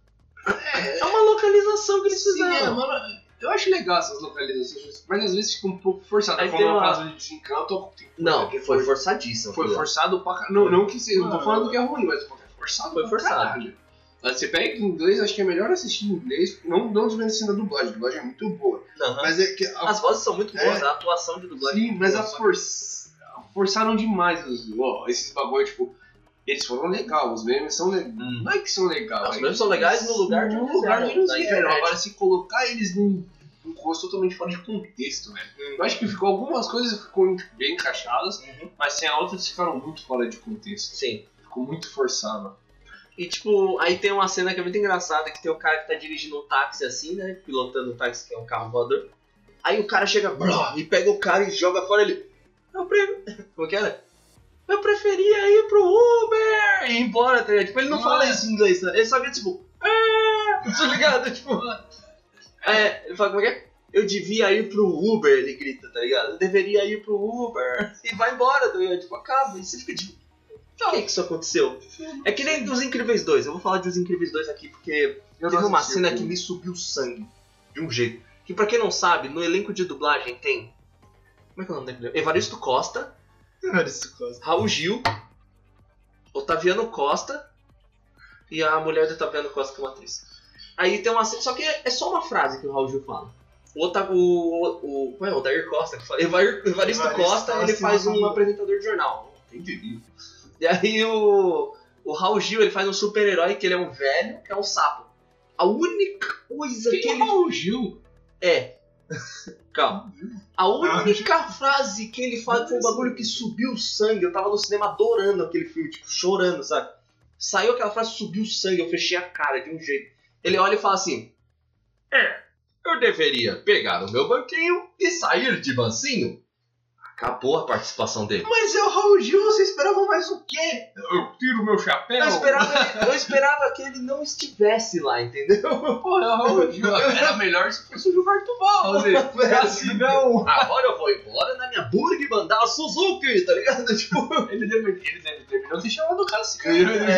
É uma localização que eles fizeram. Mano, eu acho legal essas localizações, mas às vezes fica um pouco forçado. Aí como no caso de Desencanto. Não, que foi forçadíssimo. Foi forçado pra caralho. Não que seja, não tô falando que é ruim, mas foi forçado. Foi forçado. Caralho. Você pega em inglês, acho que é melhor assistir em inglês, não desmerecendo a dublagem é muito boa. Uhum. Mas é que as vozes são muito boas, a atuação de dublagem. Sim, mas forçaram demais esses bagulho, tipo, eles foram legais, os memes são legais. Não é que são legais. Os memes são legais no lugar de eles vieram. Agora, se colocar eles num rosto totalmente fora de contexto, velho. Eu acho que ficou algumas coisas ficou bem encaixadas, mas sem a outras ficaram muito fora de contexto. Sim. Ficou muito forçado. E tipo, aí tem uma cena que é muito engraçada, que tem o cara que tá dirigindo um táxi assim, né? Pilotando um táxi que é um carro voador. Aí o cara chega e pega o cara e joga fora ele. Como que era? Eu preferia ir pro Uber e ir embora, tá ligado? Tipo, ele não fala isso em inglês, tá? Ele só grita tipo, tá ligado? Tipo, ele fala como é que é? Eu devia ir pro Uber, ele grita, tá ligado? Eu deveria ir pro Uber e vai embora, tá ligado? Tipo, acaba. E você fica tipo, por que isso aconteceu? É que nem dos Incríveis 2. Eu vou falar dos Incríveis 2 aqui porque teve uma cena que me subiu o sangue de um jeito. Que pra quem não sabe, no elenco de dublagem tem... Como é que é o nome daquele? Evaristo Costa. Raul Gil. Otaviano Costa. E a mulher do Otaviano Costa, que é uma atriz. Aí tem uma cena... Só que é só uma frase que o Raul Gil fala. O Odair Costa que fala. Evaristo Costa, ele faz um apresentador de jornal. Entendi. E aí o Raul Gil, ele faz um super-herói que ele é um velho, que é um sapo. A única coisa que ele... Raul Gil? Calma. A única frase que ele fala foi um bagulho que subiu o sangue. Eu tava no cinema adorando aquele filme, tipo, chorando, sabe? Saiu aquela frase, subiu o sangue, eu fechei a cara de um jeito. Ele olha e fala assim... eu deveria pegar o meu banquinho e sair de mansinho. Acabou a participação dele. Mas é o Raul Gil, você esperava mais o quê? Eu tiro meu chapéu. Eu esperava que ele não estivesse lá, entendeu? Porra, é o Raul Gil. Era melhor se fosse o Gilberto Barros. Assim, não. Agora eu vou embora na minha Burg Bandal Suzuki, tá ligado? Tipo, ele terminou se chamando Cassino.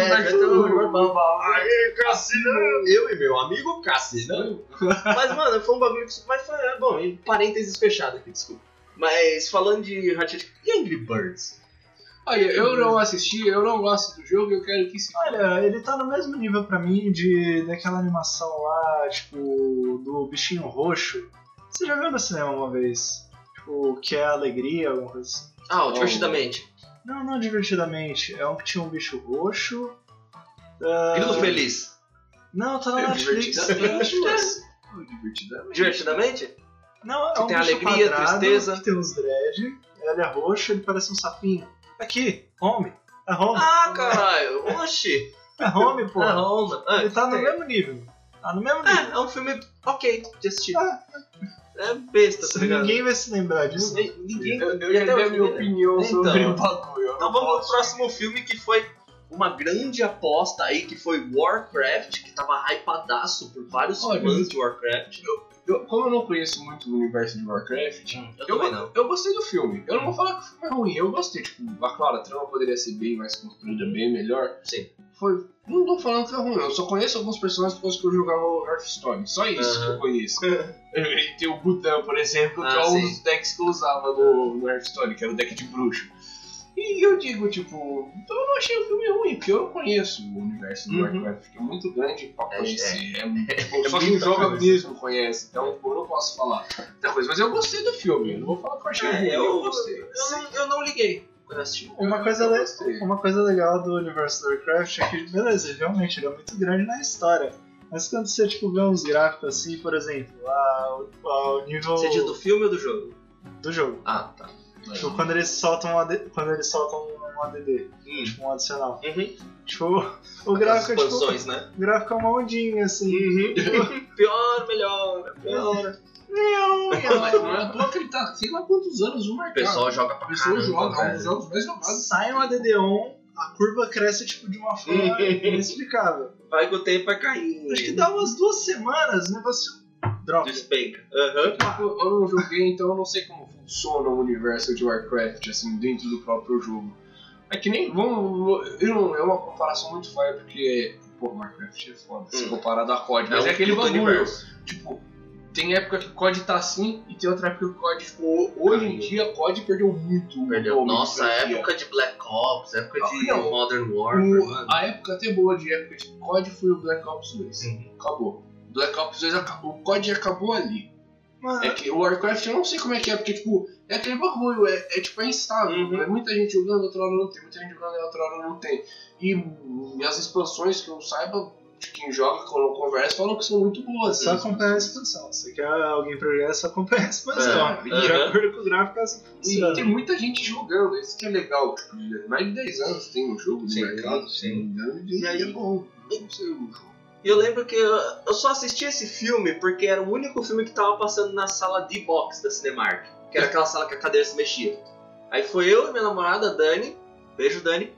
Aí, Cassino. Eu e meu amigo Cassino. Mas, mano, foi um bagulho que... Mas foi, bom, em parênteses fechado aqui, desculpa. Mas falando de Ratchet e Angry Birds. Olha, eu não assisti, eu não gosto do jogo, eu quero que se... Olha, ele tá no mesmo nível pra mim daquela animação lá, tipo, do bichinho roxo. Você já viu no cinema uma vez? Tipo, que é alegria, alguma coisa assim. O Divertidamente. Não Divertidamente. É um que tinha um bicho roxo. Grilo Feliz. Não, tá na Netflix. Divertidamente? Não, que tem alegria, tristeza. Que tem uns dread, ele é roxo, ele parece um sapinho. Aqui, Home. É Home. Caralho, oxi. É Home, pô. É Home. Ele tá no mesmo nível. Tá no mesmo nível. É um filme ok de assistir. É besta, tá ligado? Ninguém vai se lembrar disso. Ninguém. Eu já dei a minha opinião sobre o bagulho. Então vamos pro próximo filme que foi uma grande aposta aí que foi Warcraft, que tava hypadaço por vários fãs de Warcraft. Como eu não conheço muito o universo de Warcraft, eu gostei do filme. Eu não vou falar que o filme é ruim, eu gostei. Tipo, claro, a trama poderia ser bem mais construída, bem melhor. Sim. Não tô falando que é ruim, eu só conheço alguns personagens depois que eu jogava o Hearthstone. Só isso que eu conheço. E tem o Budan, por exemplo, que é um dos decks que eu usava no Hearthstone, que era o deck de bruxo. E eu digo, tipo, então eu não achei o filme ruim, porque eu não conheço o universo do Warcraft, que é muito grande pra conhecer. Só quem joga mesmo conhece, então eu não posso falar muita coisa. Mas eu gostei do filme, eu não vou falar que eu achei ruim, eu gostei. Eu não liguei. Uma coisa legal do universo do Warcraft é que, beleza, realmente ele é muito grande na história. Mas quando você tipo, vê uns gráficos assim, por exemplo, o nível... Você diz do filme ou do jogo? Do jogo. Ah, tá. Tipo, quando eles soltam um ADD, tipo um adicional. Tipo, o gráfico é tipo... né? O gráfico é uma ondinha, assim. Pior, melhor. Mas não é à toa que ele tá, sei lá quantos anos no mercado. O pessoal joga pra caramba. O pessoal joga, é um dos jogos mais jogados. Sai um ADD-ON, a curva cresce tipo de uma forma inexplicável. Vai que o tempo vai cair. Acho que dá umas 2 semanas, o negócio droga. Despenca. Eu não joguei, então eu não sei como funciona o universo de Warcraft, assim, dentro do próprio jogo. É que nem, é uma comparação muito falha, porque, pô, Warcraft é foda, se comparado a COD, mas é aquele bagulho, tipo, tem época que o COD tá assim, e tem outra época que o COD, tipo, hoje em dia, COD perdeu muito. Nossa, época de Black Ops, época de Modern Warfare. A época até boa de época de COD foi o Black Ops 2, acabou. Black Ops 2, o COD acabou ali. É que o Warcraft eu não sei como é que é, porque tipo, é aquele bagulho, tipo, é instável. É muita gente jogando, outra hora não tem, muita gente jogando, outra hora não tem. E as expansões que eu saiba, de quem joga, quando conversa, falam que são muito boas. Só acompanhar a expansão. Se quer alguém pra jogar, só acompanhar a expansão. De acordo com o gráfico, assim funciona. E tem muita gente jogando, isso que é legal. Tipo, mais de 10 anos tem um jogo no mercado, e aí é bom. Não sei o jogo. E eu lembro que eu só assisti esse filme porque era o único filme que tava passando na sala D-Box da Cinemark, que era aquela sala que a cadeira se mexia. Aí foi eu e minha namorada, Dani, beijo Dani,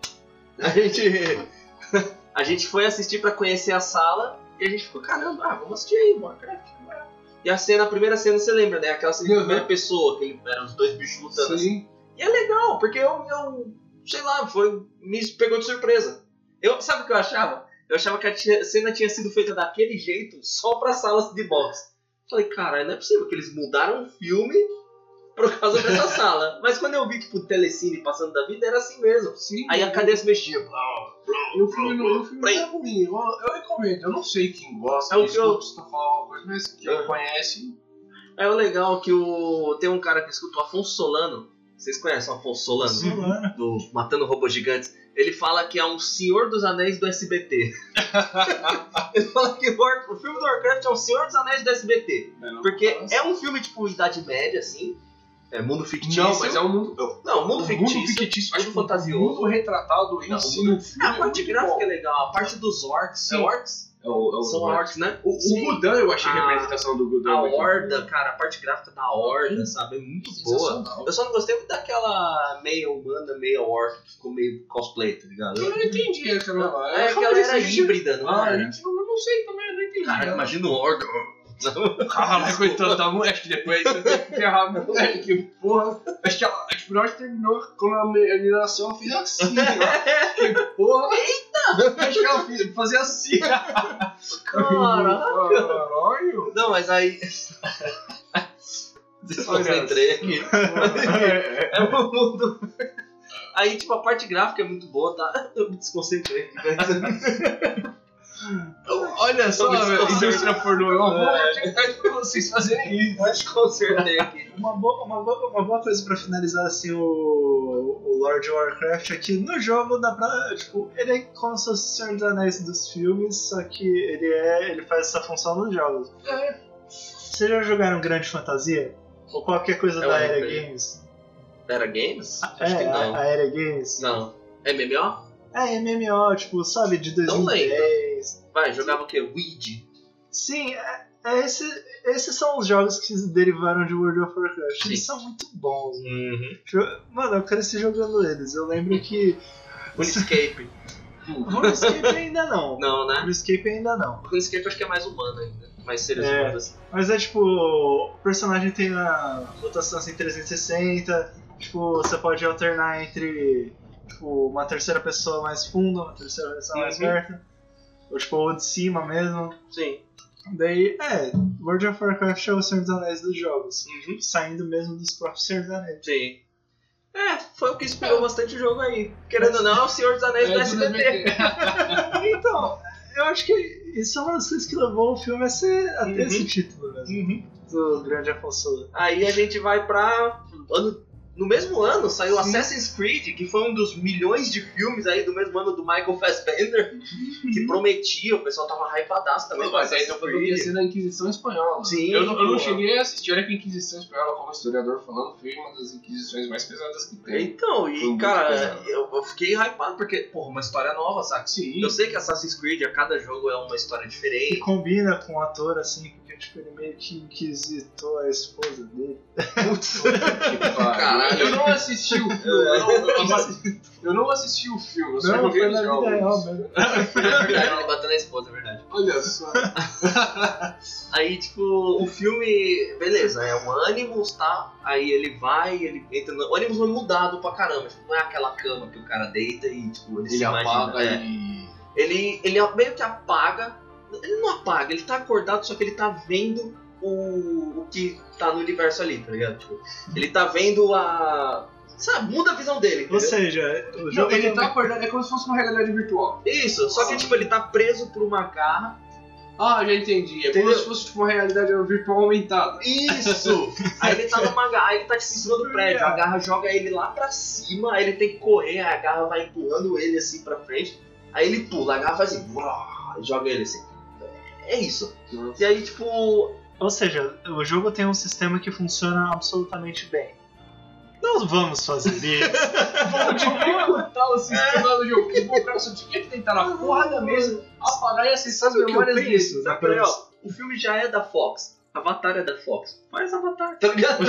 a gente foi assistir pra conhecer a sala e a gente ficou, caramba, vamos assistir aí, Warcraft. E a primeira cena você lembra, né? Aquela cena de primeira pessoa, que eram os dois bichos lutando assim. E é legal, porque eu sei lá, me pegou de surpresa. Sabe o que eu achava? Eu achava que a cena tinha sido feita daquele jeito só pra salas de boxe. Falei, cara, não é possível que eles mudaram o filme por causa dessa sala. Mas quando eu vi, tipo, o telecine passando da vida, era assim mesmo. Sim, aí a cadeira se mexia. E o filme não é ruim. Eu recomendo. Eu não sei quem gosta, escuta falar uma coisa, mas quem conhece... É o legal que tem um cara que escuta o Afonso Solano. Vocês conhecem o Afonso Solano? Do Matando Robôs Gigantes. Ele fala que é um Senhor dos Anéis do SBT. Ele fala que o filme do Warcraft é o Senhor dos Anéis do SBT. Porque é um filme tipo Idade Média, assim. É mundo fictício. Não, mas é um mundo... Não, mundo fictício. Mundo fantasioso. Mundo retratado em si no filme. A parte gráfica é legal. A parte dos orcs. Sim. É orcs? São orcs, né? O Gudan, eu achei a representação do Gudan. A Horda, cara, a parte gráfica da Horda, sabe? É muito boa. Eu só não gostei muito daquela meia humana, meia orc, que ficou meio cosplay, tá ligado? Eu não entendi aquela. É que ela era híbrida, não é? Eu não sei também, eu não entendi. Cara, imagina o Horda. Caralho, coitado da mulher, que depois você tem que ferrar a mulher, que porra. Acho que ela terminou quando a menina nasceu, ela fez assim, ó. Que porra. Eita! Acho que ela fazia assim. Caralho! Não, mas aí. Desconcentrei aqui. É um mundo. Aí, tipo, a parte gráfica é muito boa, tá? Eu me desconcentrei aqui. Olha só, indústria pornô. Eu vou checar pra vocês fazerem isso. Eu desconcertei aqui. Uma boa coisa pra finalizar assim o Lord Warcraft é que no jogo dá pra. Tipo, ele é como se fosse o Senhor dos Anéis dos filmes, só que ele faz essa função nos jogos. Vocês já jogaram Grande Fantasia? Ou qualquer coisa da Era Games? Era Games? Acho que não. A Era Games? Não. É MMO? É, MMO, tipo, sabe, de 2010. Vai, jogava o quê? Weed? Sim, esses são os jogos que derivaram de World of Warcraft. Sim. Eles são muito bons. Mano, eu cresci jogando eles. Eu lembro que... RuneScape. RuneScape ainda não. Não, né? RuneScape ainda não. RuneScape acho que é mais humano ainda. Mais seres humanos assim. Mas é tipo, o personagem tem a rotação assim 360, tipo, você pode alternar entre tipo, uma terceira pessoa mais funda, uma terceira pessoa mais perto, ou tipo, ou de cima mesmo. Sim. Daí, World of Warcraft é o Senhor dos Anéis dos jogos, saindo mesmo dos próprios Senhor dos Anéis. Sim. Foi o que inspirou bastante o jogo aí. Querendo ou não, é o Senhor dos Anéis do SBT. Então, eu acho que isso é uma das coisas que levou o filme a ter esse título mesmo. Do Grande Afonso. Aí a gente vai pra... No mesmo ano saiu Assassin's Creed, que foi um dos milhões de filmes aí do mesmo ano do Michael Fassbender, que prometia, o pessoal tava hypadaço também. Mas aí foi porque ia ser da Inquisição Espanhola. Sim, eu não cheguei a assistir, olha que a Inquisição Espanhola, como historiador falando, foi uma das inquisições mais pesadas que tem. Então, e cara, eu fiquei hypado porque, porra, uma história nova, sabe? Sim. Eu sei que Assassin's Creed, a cada jogo é uma história diferente. E combina com o ator, assim, porque tipo, ele meio que inquisitou a esposa dele. Putz, caralho. Eu não assisti o filme. Eu não assisti o filme, eu só joguei os jogos. Ele bateu na esposa, é verdade. Olha só. Aí, tipo, o filme, beleza, é um Animus, tá? Aí ele entra no... O Animus foi mudado pra caramba, tipo, não é aquela cama que o cara deita e, tipo, ele se apaga imagina. Ele meio que apaga, ele não apaga, ele tá acordado, só que ele tá vendo o que tá no universo ali, tá ligado? Tipo, ele tá vendo sabe, muda a visão dele, entendeu? Ou seja, o jogo ele tá acordado, é como se fosse uma realidade virtual. Isso, só que tipo, ele tá preso por uma garra. Ah, já entendi. É como se fosse tipo, uma realidade virtual aumentada. Isso! Aí ele tá numa garra, ele tá tipo, em cima do prédio, a garra joga ele lá pra cima, aí ele tem que correr, a garra vai empurrando ele assim pra frente, aí ele pula, a garra faz assim, e joga ele assim. É isso. E aí, tipo... Ou seja, o jogo tem um sistema que funciona absolutamente bem. Nós vamos fazer isso. Vamos dificultar o sistema do jogo. O cara só tinha que tentar na porra da mesa, apagar e acessar as memórias dele. O filme já é da Fox. Avatar é da Fox. Faz Avatar, tá ligado?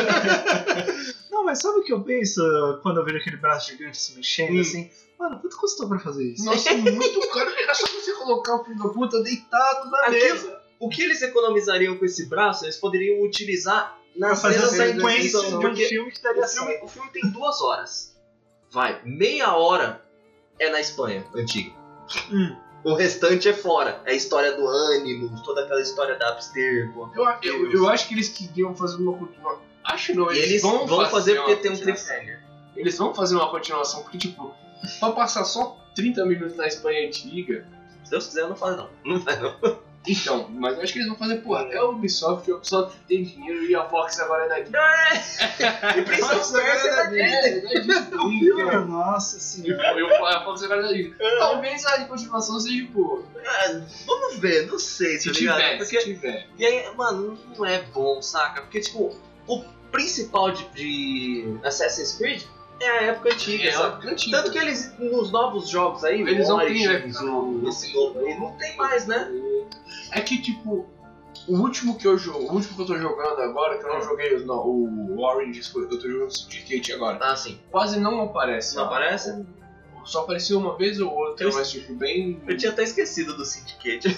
Não, mas sabe o que eu penso quando eu vejo aquele braço gigante se mexendo assim? Mano, quanto custou pra fazer isso? Nossa, muito caro. Era só você colocar o filho da puta deitado na mesa. O que eles economizariam com esse braço, eles poderiam utilizar nas cenas da sequência de um filme que daria o filme tem 2 horas. Vai, meia hora é na Espanha, antiga. O restante é fora. É a história do Animus, toda aquela história da Abstergo. Eu acho que eles queriam fazer uma continuação. Acho não, eles vão fazer porque tem um cliffhanger. Eles vão fazer uma continuação, porque tipo, pra passar só 30 minutos na Espanha antiga. Se Deus quiser, eu não faço não. Não vai não. Então, mas eu acho que eles vão fazer, porra, é o Ubisoft tem dinheiro e a Fox agora é da Disney. E Prince é da Disney. Nossa senhora. A Fox agora é da Disney. Talvez a continuação seja, pô... Vamos ver, não sei, se tiver. E aí, mano, não é bom, saca? Porque, tipo, o principal de Assassin's Creed é a época antiga, sabe? Tanto que eles, nos novos jogos aí, eles não têm, esse novo aí, não tem mais, né? É que, tipo, o último que eu tô jogando agora, que eu não joguei o Orange, eu tô jogando o Syndicate agora. Ah, sim. Quase não aparece. Não aparece? Só apareceu uma vez ou outra, mas tipo, bem... Eu tinha até esquecido do Syndicate.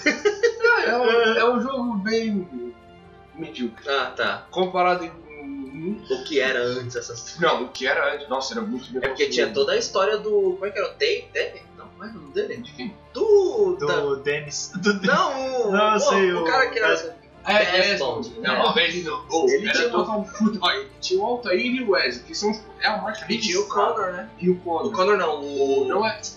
É um jogo bem... medíocre. Ah, tá. Comparado o que era antes essas... Não, o que era antes, nossa, era muito bem. É porque tinha toda a história do... Como é que era? O Dave? Não, como é o nome dele? De quem? Do Dennis. Não, não, eu sei, o cara que era... Não, ele não. Ele tinha tinha o Altair e o Wesley, que são... É a marca e tinha o Connor, né? E o Connor. O Connor não, Não é...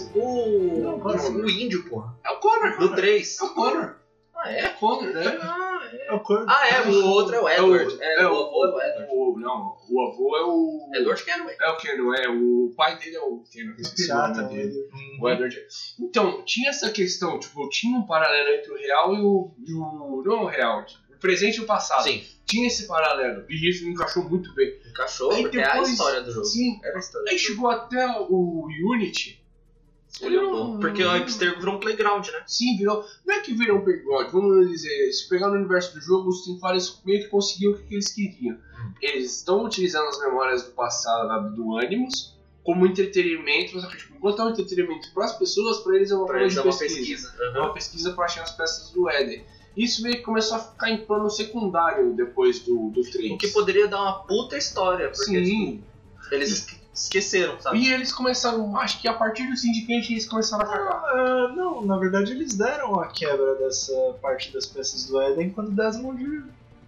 O índio, porra. É o Connor. Do 3. É o Connor. Ah, é? Connor, né? É o Connor. Ah, é, o outro é o Edward. O avô é o Edward. Não, o avô é o... Edward Kenway. É o Kenway, o pai dele é o Kenway. Pirata, o Edward. Então, tinha essa questão, tipo, tinha um paralelo entre o real e o não o real, o presente e o passado. Sim. Tinha esse paralelo, e isso encaixou muito bem. Encaixou, porque depois, é a história do jogo. Sim, era a história. Aí chegou até o Unity. Porque o Abstergo virou um playground, né? Sim, virou. Não é que virou um playground, vamos dizer, se pegar no universo do jogo, os Teamfighter meio que conseguiam o que eles queriam. Eles estão utilizando as memórias do passado do Animus como entretenimento, só que tipo, enquanto é um entretenimento para as pessoas, para eles é uma forma de pesquisa. Uhum. É uma pesquisa para achar as peças do Éden. Isso meio que começou a ficar em plano secundário depois do 3. O que poderia dar uma puta história, porque Sim. Tipo, eles esqueceram, sabe? E eles começaram, acho que a partir do Syndicate eles começaram a cagar. Não, na verdade eles deram a quebra dessa parte das peças do Éden quando o Desmond...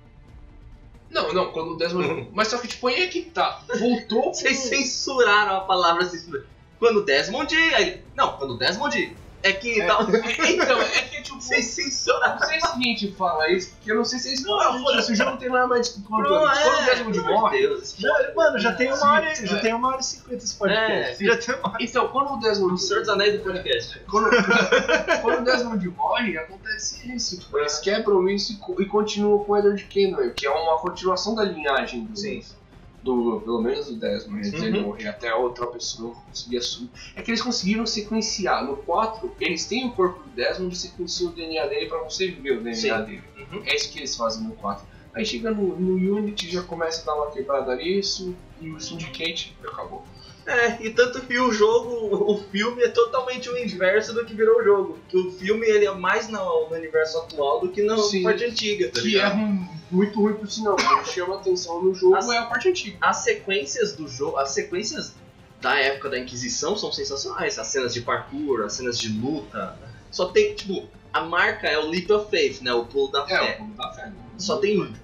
Não, quando o Desmond... Mas só que tipo, aí é que tá. Voltou Vocês censuraram a palavra assim. Quando o Desmond... Aí, não, quando o Desmond... É que... Então, é que tipo... Vocês censuraram. Não sei se a gente fala isso, porque eu não sei se eles falam. Foda-se, o jogo não tem nada mais de controle. Não, Quando o Desmond morre... Mano, já tem 1h50 esse podcast. Já tem 1h. Então, quando o Desmond... O Senhor dos Anéis do podcast. Quando o Desmond morre, acontece isso. Tipo, eles quebram isso e continuam com o Edward Kenway, que é uma continuação da linhagem pelo menos do Desmond. Ele morrer até outra pessoa conseguir assumir. É que eles conseguiram sequenciar. No 4, eles têm o corpo do Desmond e sequenciam o DNA dele pra você ver o DNA dele. É isso que eles fazem no 4. Aí chega no Unity, já começa a dar uma quebrada nisso, e o Syndicate acabou. E tanto que o jogo, o filme é totalmente o inverso do que virou o jogo. Que o filme ele é mais no universo atual do que na parte antiga. Tá que é muito ruim por sinal, porque chama atenção no jogo é a parte antiga. As sequências do jogo, as sequências da época da Inquisição são sensacionais. As cenas de parkour, as cenas de luta. Só tem, tipo, a marca é o Leap of Faith, né? O pulo da fé. O pulo da fé. Só tem um.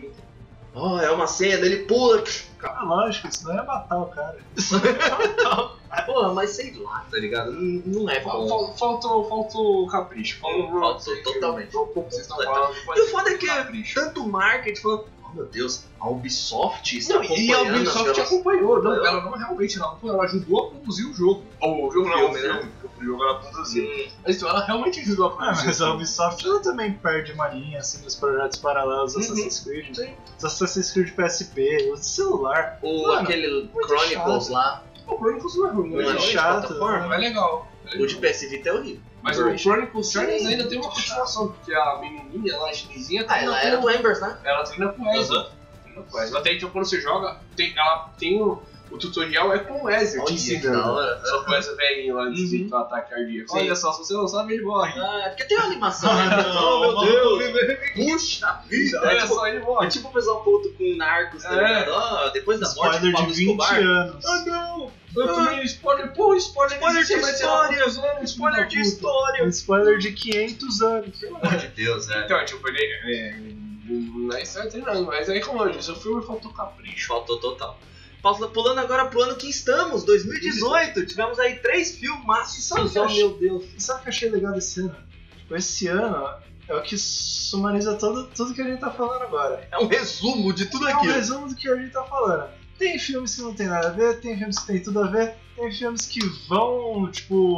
É uma cena, ele pula. Lógico, isso não é matar o cara. Porra, mas sei lá, tá ligado? Não é bom. Faltou capricho. Faltou totalmente. Vocês estão falando. E o foda é que tanto marketing falando, oh meu Deus, a Ubisoft está acompanhando. E a Ubisoft acompanhou, ela não realmente não acompanhou, ela ajudou a produzir o jogo. O jogo não, o filme, o jogo ela produziu. Mas então, ela realmente ajudou a produzir. Mas a Ubisoft ela também perde uma linha assim nos projetos paralelos do Assassin's Creed. Os Assassin's Creed PSP, o celular. Aquele Chronicles chato. lá. O Chronicles não é ruim, Não é chato, é legal. O de PS Vita é horrível. Mas o Chronicles Journeys ainda tem uma continuação, porque a menininha lá, a chinesinha, ela era do Embers, né? Ela treina com o Ezio. Até então quando você joga, ela tem o tutorial é com o Ezio te ensinando. Só com essa velhinha lá de ataque cardíaco. Olha só, se você não sabe, ele morre. Porque tem uma animação, né? Oh, meu Deus! Puxa vida! Olha só, ele morre. É tipo o pessoal puto com Narcos, tá ligado? Depois da morte do Pablo Escobar. Anos. Não! Eu tomei spoiler. Pô, spoiler de história! Spoiler de história! Spoiler de 500 anos. Pelo amor de Deus, né? Então, tipo, ele... Não é certo, não. Mas aí, como eu disse, o filme faltou capricho. Faltou total. Pulando agora pro ano que estamos, 2018. Tivemos aí 3 filmaços. Meu Deus. E sabe o que eu achei legal desse ano? Esse ano é o que sumariza tudo que a gente tá falando agora. É um resumo de tudo aquilo. É um resumo do que a gente tá falando. Tem filmes que não tem nada a ver, tem filmes que tem tudo a ver, tem filmes que vão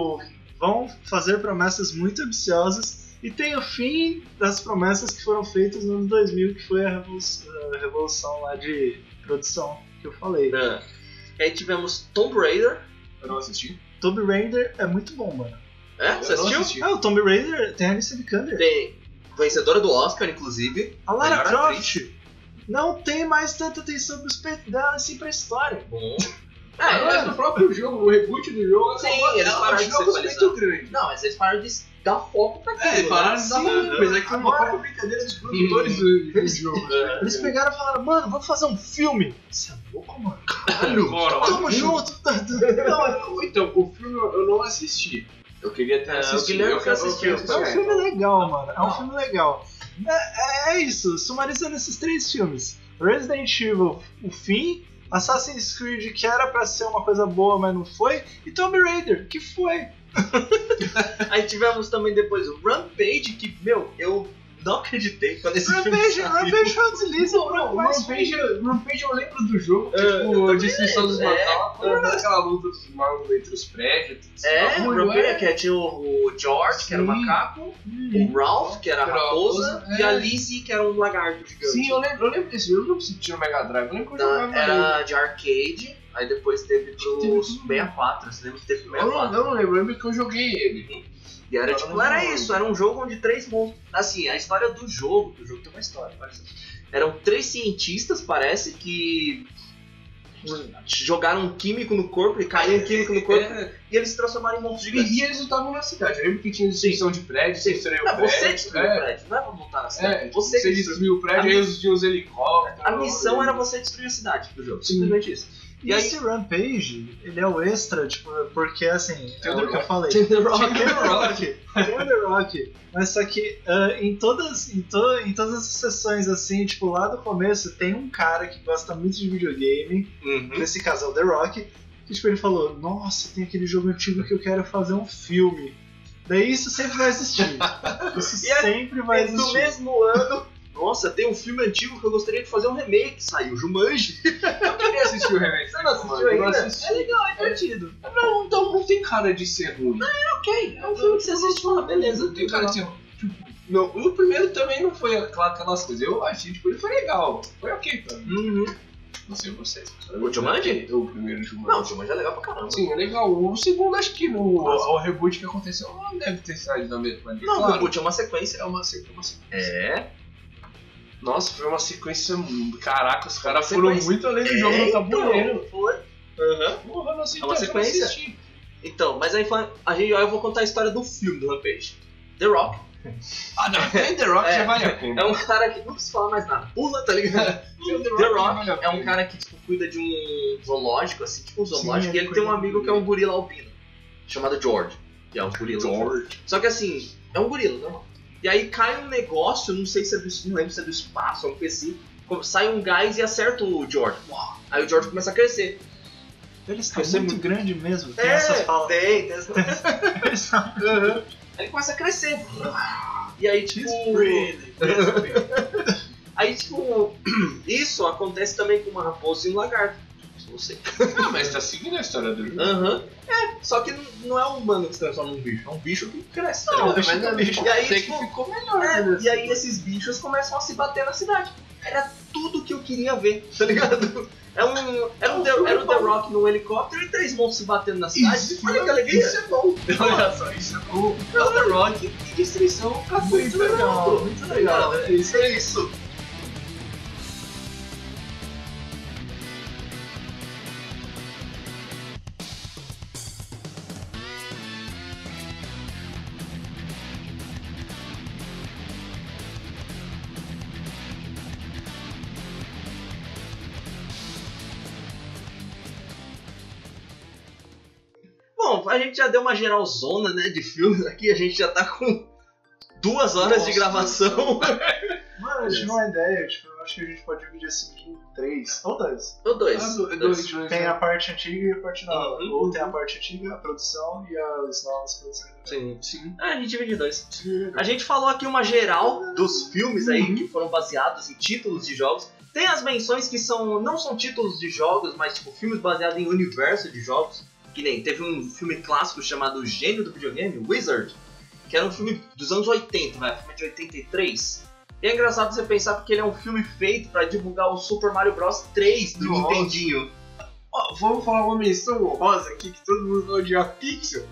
fazer promessas muito ambiciosas. E tem o fim das promessas que foram feitas no ano 2000, que foi a revolução lá de produção que eu falei. E aí tivemos Tomb Raider. Eu não assisti. Tomb Raider é muito bom, mano. Você assistiu? O Tomb Raider tem a Alicia Vikander. Tem vencedora do Oscar, inclusive. A Lara Croft não tem mais tanta atenção pro respeito dela assim pra história. Bom. Mas no próprio jogo, o reboot do jogo, sim, eles pararam de ser muito grande. Não, mas eles pararam de dar foco pra aquilo. Pararam de dar foco. Mas é que foi uma própria brincadeira dos produtores do jogo. Eles pegaram e falaram, mano, vamos fazer um filme. Você é louco, mano? Caralho, tamo junto. Não, então, o filme eu não assisti. Eu queria ter assistido. O Guilherme assistiu. É um filme legal, mano. É um filme legal. É isso, sumarizando esses 3 filmes. Resident Evil, o fim. Assassin's Creed, que era pra ser uma coisa boa, mas não foi. E Tomb Raider, que foi. Aí tivemos também depois o Rampage, que, eu não acreditei quando esse filme saiu. Rampage foi um deslize. Rampage eu lembro do jogo, tipo, a destruição dos macacos, aquela luta entre os prédios. Rampage, que tinha o George, que era o macaco, o Ralph, que era a raposa, e a Lizzie, que era um lagarto gigante. Sim, eu lembro desse jogo, eu não sei se tinha no Mega Drive, eu lembro que eu jogava. Era de arcade, aí depois teve pro 64, você lembra que teve pro 64? Eu não lembro, eu lembro que eu joguei ele. E era era isso, era um jogo onde 3 monstros. Assim, a história do jogo tem uma história, parece. Eram 3 cientistas, parece, que jogaram um químico no corpo e caiu um químico no corpo e eles se transformaram em monstros gigantes. E eles lutavam na cidade. Eu lembro que tinha destruição de prédio, você destruiu o prédio. Você destruiu o prédio, não é pra montar na cidade. Você destruiu o prédio e eles tinham os helicópteros. A missão era você destruir a cidade do jogo, simplesmente isso. E esse Rampage, ele é o extra, tipo, porque assim, é o que eu falei. Tem The Rock. Mas só que em todas as sessões, assim, tipo, lá do começo, tem um cara que gosta muito de videogame, nesse caso é o The Rock, que tipo, ele falou, nossa, tem aquele jogo antigo que eu quero fazer um filme. Daí isso sempre vai existir. Isso sempre vai existir. No mesmo ano... Nossa, tem um filme antigo que eu gostaria de fazer um remake. Saiu Jumanji. Eu queria assistir o remake. Você não assistiu ainda? É legal, é divertido. Não tem cara de ser ruim. Não, é ok. É um filme que você assiste e fala, beleza. Não tem cara de ser ruim. Não, o primeiro também não foi aquelas coisas. Eu achei, tipo, ele foi legal. Foi ok pra mim. Não sei vocês. O Jumanji? O primeiro Jumanji. Não, o Jumanji é legal pra caramba. Sim, é legal. O segundo, acho que o reboot que aconteceu não deve ter saído da mesma linha. Não, claro. O reboot é uma sequência. É uma sequência. Nossa, foi uma sequência. Caraca, os caras foram muito além do jogo no tabuleiro. Foi. Porra, não sei. É uma sequência. Então, mas aí eu vou contar a história do filme do Rampage. The Rock. Não, tem The Rock já vale a pena. É um cara que não precisa falar mais nada. Pula, tá ligado? The Rock é um cara que tipo, cuida de um zoológico, assim, tipo um zoológico, e ele tem um amigo que é um gorila albino, chamado George. Que é um gorila. Só que assim, é um gorila, não. E aí cai um negócio, não sei se é não lembro se é do espaço, ou assim, sai um gás e acerta o George. Aí o George começa a crescer. Ele está muito grande mesmo, tem essas falas. Tem essa... Aí ele começa a crescer. E aí, tipo... Aí, tipo... Isso acontece também com uma raposa e um lagarto. Não sei. Mas tá seguindo a história dele. Só que não é um humano que se transforma num bicho. É um bicho que cresce. E aí, tipo, ficou melhor. E aí esses bichos começam a se bater na cidade. Era tudo que eu queria ver, tá ligado? Era o The Rock num helicóptero e 3 monstros se batendo na cidade. Olha que alegria. Isso é bom. Olha só, isso é bom. É o The Rock e destruição. Muito legal. Muito legal. É isso. Bom, a gente já deu uma geralzona, né, de filmes aqui, a gente já tá com 2 horas de gravação. Mano, eu tive uma ideia, tipo, eu acho que a gente pode dividir assim em 3 ou 2. Ou 2. Tem a parte antiga e a parte nova. Ou tem a parte antiga, a produção e as novas produções. Sim. A gente divide 2. A gente falou aqui uma geral dos filmes aí que foram baseados em títulos de jogos. Tem as menções que não são títulos de jogos, mas tipo filmes baseados em universo de jogos. Que nem teve um filme clássico chamado Gênio do Videogame, Wizard, que era um filme dos anos 80, né? Filme de 83. E é engraçado você pensar porque ele é um filme feito pra divulgar o Super Mario Bros 3 do Nintendinho. Vamos falar uma menção honrosa aqui que todo mundo vai odiar Pixel.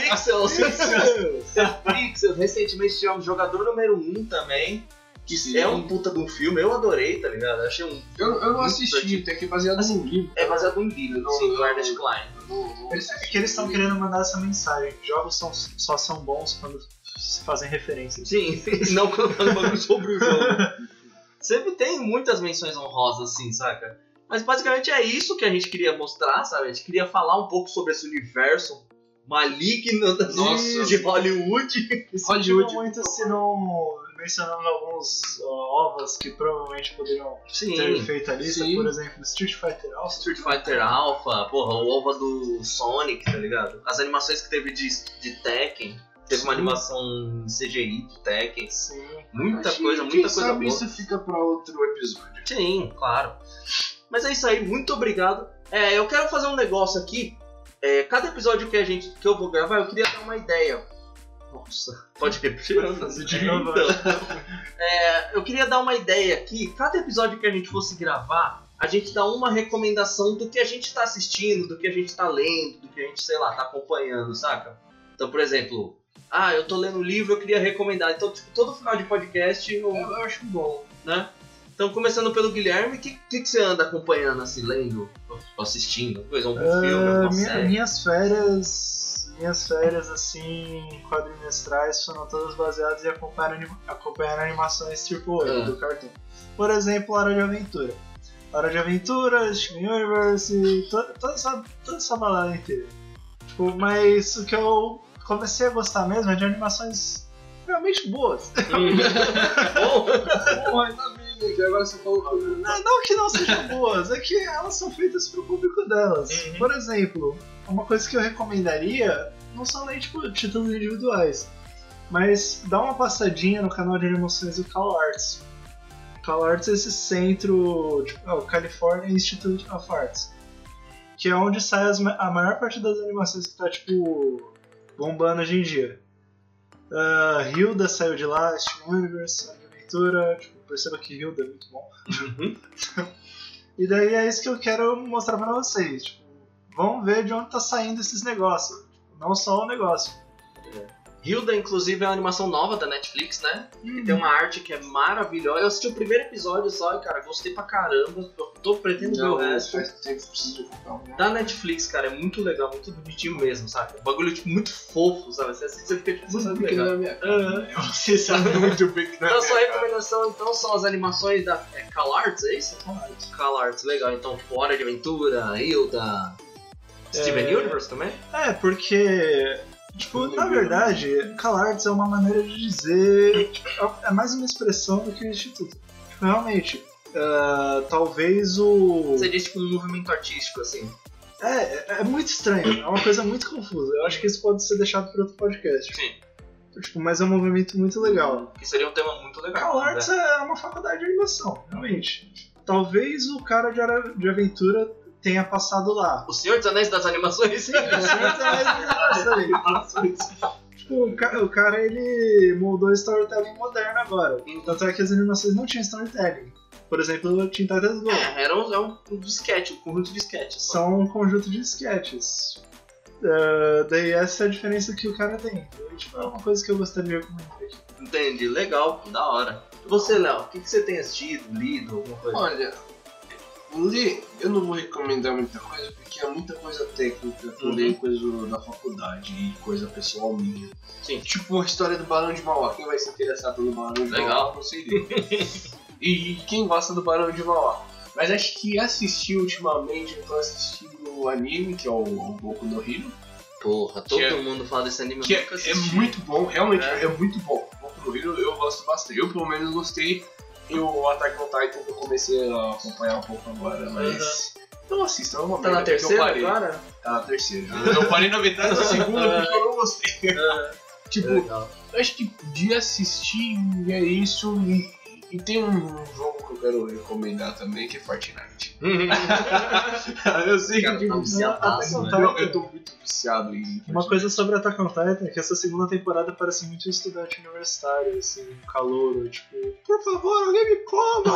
Pixels. Recentemente tivemos Jogador número 1 também. Que é um puta de um filme, eu adorei, tá ligado? Eu achei eu não assisti, tem que é baseado num livro. É baseado num livro, do Ernest Cline. É que eles estão querendo mandar essa mensagem. Jogos só são bons quando se fazem referências. Sim, não quando falando sobre o jogo. Sempre tem muitas menções honrosas assim, saca? Mas basicamente é isso que a gente queria mostrar, sabe? A gente queria falar um pouco sobre esse universo maligno de Hollywood. Hollywood muito se não mencionamos alguns ovas que provavelmente poderiam ter feito a lista, por exemplo, Street Fighter Alpha. Porra, o ova do Sonic, tá ligado? As animações que teve de Tekken. Teve uma animação em CGI de Tekken. Sim. Muita coisa boa. Isso fica pra outro episódio. Sim, claro. Mas é isso aí, muito obrigado. Eu quero fazer um negócio aqui. Cada episódio que eu vou gravar, eu queria dar uma ideia. Nossa, pode repetir? Então, eu queria dar uma ideia aqui. Cada episódio que a gente fosse gravar, a gente dá uma recomendação do que a gente tá assistindo, do que a gente tá lendo, do que a gente, sei lá, tá acompanhando, saca? Então, por exemplo, eu tô lendo um livro, eu queria recomendar. Então, tipo, todo final de podcast eu acho bom, né? Então, começando pelo Guilherme, o que você anda acompanhando, assim, lendo? assistindo? Coisa, um filme, uma série? Minhas férias, assim, quadrimestrais, foram todas baseadas em acompanhar animações AAA do cartoon. Por exemplo, Hora de Aventura. Hora de Aventura, Steven Universe, toda essa balada inteira. Tipo, mas o que eu comecei a gostar mesmo é de animações realmente boas. Agora você falou. Não que não sejam boas, é que elas são feitas pro público delas. Por exemplo, uma coisa que eu recomendaria não são nem tipo títulos individuais, mas dá uma passadinha no canal de animações do CalArts. CalArts é esse centro, tipo, o California Institute of Arts, que é onde sai a maior parte das animações que tá tipo bombando hoje em dia. Hilda saiu de lá, Steven Universe, Aventura, tipo, perceba que Hilda é muito bom. E daí é isso que eu quero mostrar pra vocês. Tipo, vamos ver de onde tá saindo esses negócios. Tipo, não só o negócio. Hilda, inclusive, é uma animação nova da Netflix, né? Que tem uma arte que é maravilhosa. Eu assisti o primeiro episódio só e, cara, gostei pra caramba. Eu pretendo ver o resto. Da Netflix, cara, é muito legal, muito bonitinho mesmo, sabe? Um bagulho, tipo, muito fofo, sabe? Você fica, tipo, muito legal. Você sabe muito bem que não é. Então, sua recomendação, então, são as animações da CalArts, é isso? CalArts, legal. Então, tipo, Hora de Aventura, Hilda, Steven Universe também? Porque... Tipo, na verdade, CalArts é uma maneira de dizer... Tipo, é mais uma expressão do que o instituto. Tipo, realmente, talvez o... Você diz tipo um movimento artístico, assim. É muito estranho, é uma coisa muito confusa. Eu acho que isso pode ser deixado para outro podcast. Sim. Tipo, mas é um movimento muito legal. Que seria um tema muito legal. CalArts é uma faculdade de animação, realmente. Talvez o cara de aventura tenha passado lá. O Senhor dos Anéis das Animações? Sim, o Senhor dos Anéis das Animações. Tipo, o cara, ele moldou storytelling moderno agora. Tanto é que as animações não tinham storytelling. Por exemplo, o Teen Titans Go. Era um disquete, um conjunto de sketches. São um conjunto de sketches. Daí essa é a diferença que o cara tem. Tipo, é uma coisa que eu gostaria de comentar aqui. Entendi, legal, da hora. E você, Léo, o que você tem assistido, lido, alguma coisa? Olha, eu não vou recomendar muita coisa, porque é muita coisa técnica, também coisa da faculdade e coisa pessoal minha. Sim. Tipo a história do Barão de Mauá. Quem vai se interessar pelo Barão de Mauá, não sei E quem gosta do Barão de Mauá. Mas acho que assistir ultimamente, eu tô assistindo o anime, que é o Boku no Hero. Porra, todo mundo fala desse anime. Que é muito bom, realmente é muito bom. O Boku no Hero eu gosto bastante. Eu pelo menos gostei. E o Attack on Titan que eu comecei a acompanhar um pouco agora, mas... Não assista, é uma Tá na terceira agora? Tá na terceira. Eu parei na metade da segunda porque eu não gostei. Tipo, eu acho que de assistir é isso. E tem um jogo que eu quero recomendar também, que é Fortnite. Eu sei que tá viciadaço, né? Eu tô muito viciado em Fortnite. Uma coisa sobre Attack on Titan é que essa segunda temporada parece muito estudante universitário, assim, calouro, tipo, por favor, alguém me coma!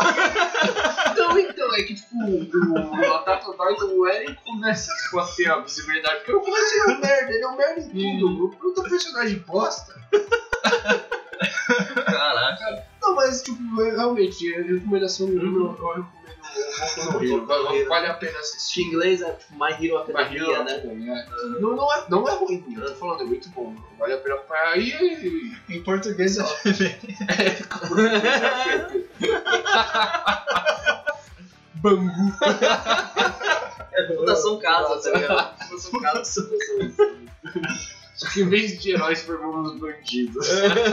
Então, é que tipo, o Attack on Titan, o Eren começa a ter a visibilidade, porque eu falei assim, ele é um merda em tudo, o outro personagem bosta. Caraca. Não, mas tipo, realmente, a recomendação do livro, eu recomendo um pouco no Hero. Vale a pena assistir. Em inglês é tipo My Hero Academia, né? Não é ruim, eu tô falando, é muito bom. Vale a pena acompanhar. E em português é Bangu. É Fundação Casa, tá ligado? Fundação Casa. Só que em vez de heróis, formamos bandidos.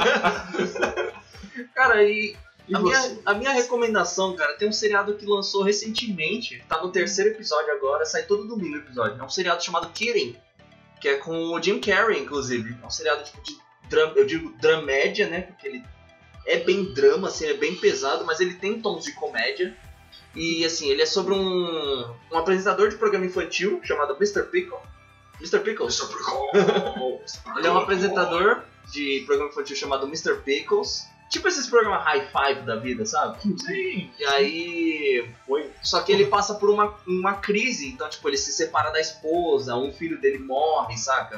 Cara, a minha recomendação, cara, tem um seriado que lançou recentemente, tá no terceiro episódio agora, sai todo domingo o episódio. É um seriado chamado Kidding, que é com o Jim Carrey, inclusive. É um seriado tipo de drama, eu digo dramédia, né, porque ele é bem drama, assim, é bem pesado, mas ele tem tons de comédia. E, assim, ele é sobre um apresentador de programa infantil chamado Mr. Pickle. Mr. Pickles. Ele é um apresentador de programa infantil chamado Mr. Pickles. Tipo esses programas high five da vida, sabe? Sim. E aí... Só que ele passa por uma crise. Então, tipo, ele se separa da esposa. Um filho dele morre, saca?